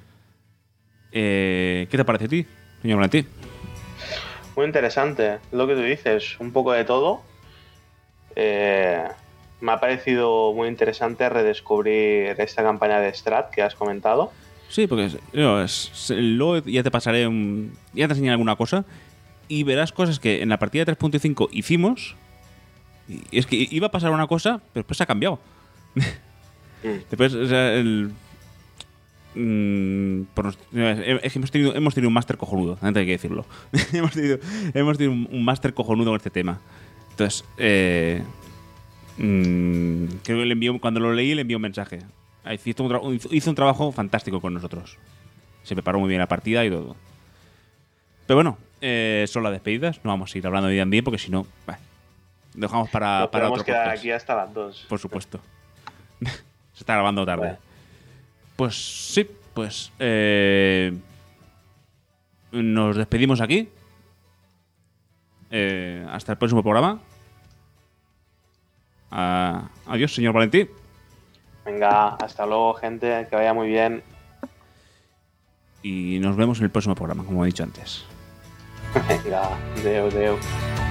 Speaker 2: Eh, ¿Qué te parece a ti, señor Valentí?
Speaker 3: Muy interesante, lo que tú dices, un poco de todo. Eh, me ha parecido muy interesante redescubrir esta campaña de Strat que has comentado.
Speaker 2: Sí, porque es- no, es- es- luego ya te pasaré un, ya te enseñaré alguna cosa y verás cosas que en la partida tres punto cinco hicimos y es que iba a pasar una cosa, pero después se ha cambiado.
Speaker 3: Mm.
Speaker 2: Después, o sea, el, mm, por nos- es que hemos tenido, hemos tenido un máster cojonudo, antes hay que decirlo. hemos tenido, hemos tenido un, un máster cojonudo con este tema. Entonces, eh, mm, creo que le envió, cuando lo leí le envió un mensaje. Ah, Hizo un, tra- hizo- hizo un trabajo fantástico con nosotros. Se preparó muy bien la partida y todo. Pero bueno, eh, son las despedidas. No vamos a ir hablando de D and D porque si no, bah, dejamos para,
Speaker 3: Nos
Speaker 2: para
Speaker 3: podemos
Speaker 2: otro
Speaker 3: quedar
Speaker 2: podcast.
Speaker 3: aquí hasta las dos.
Speaker 2: Por supuesto. Se está grabando tarde.
Speaker 3: Bueno.
Speaker 2: Pues sí, pues eh, nos despedimos aquí. Eh, hasta el próximo programa. Ah, adiós, señor Valentí.
Speaker 3: Venga, hasta luego, gente. Que vaya muy bien.
Speaker 2: Y nos vemos en el próximo programa, como he dicho antes.
Speaker 3: Venga, deu, deu.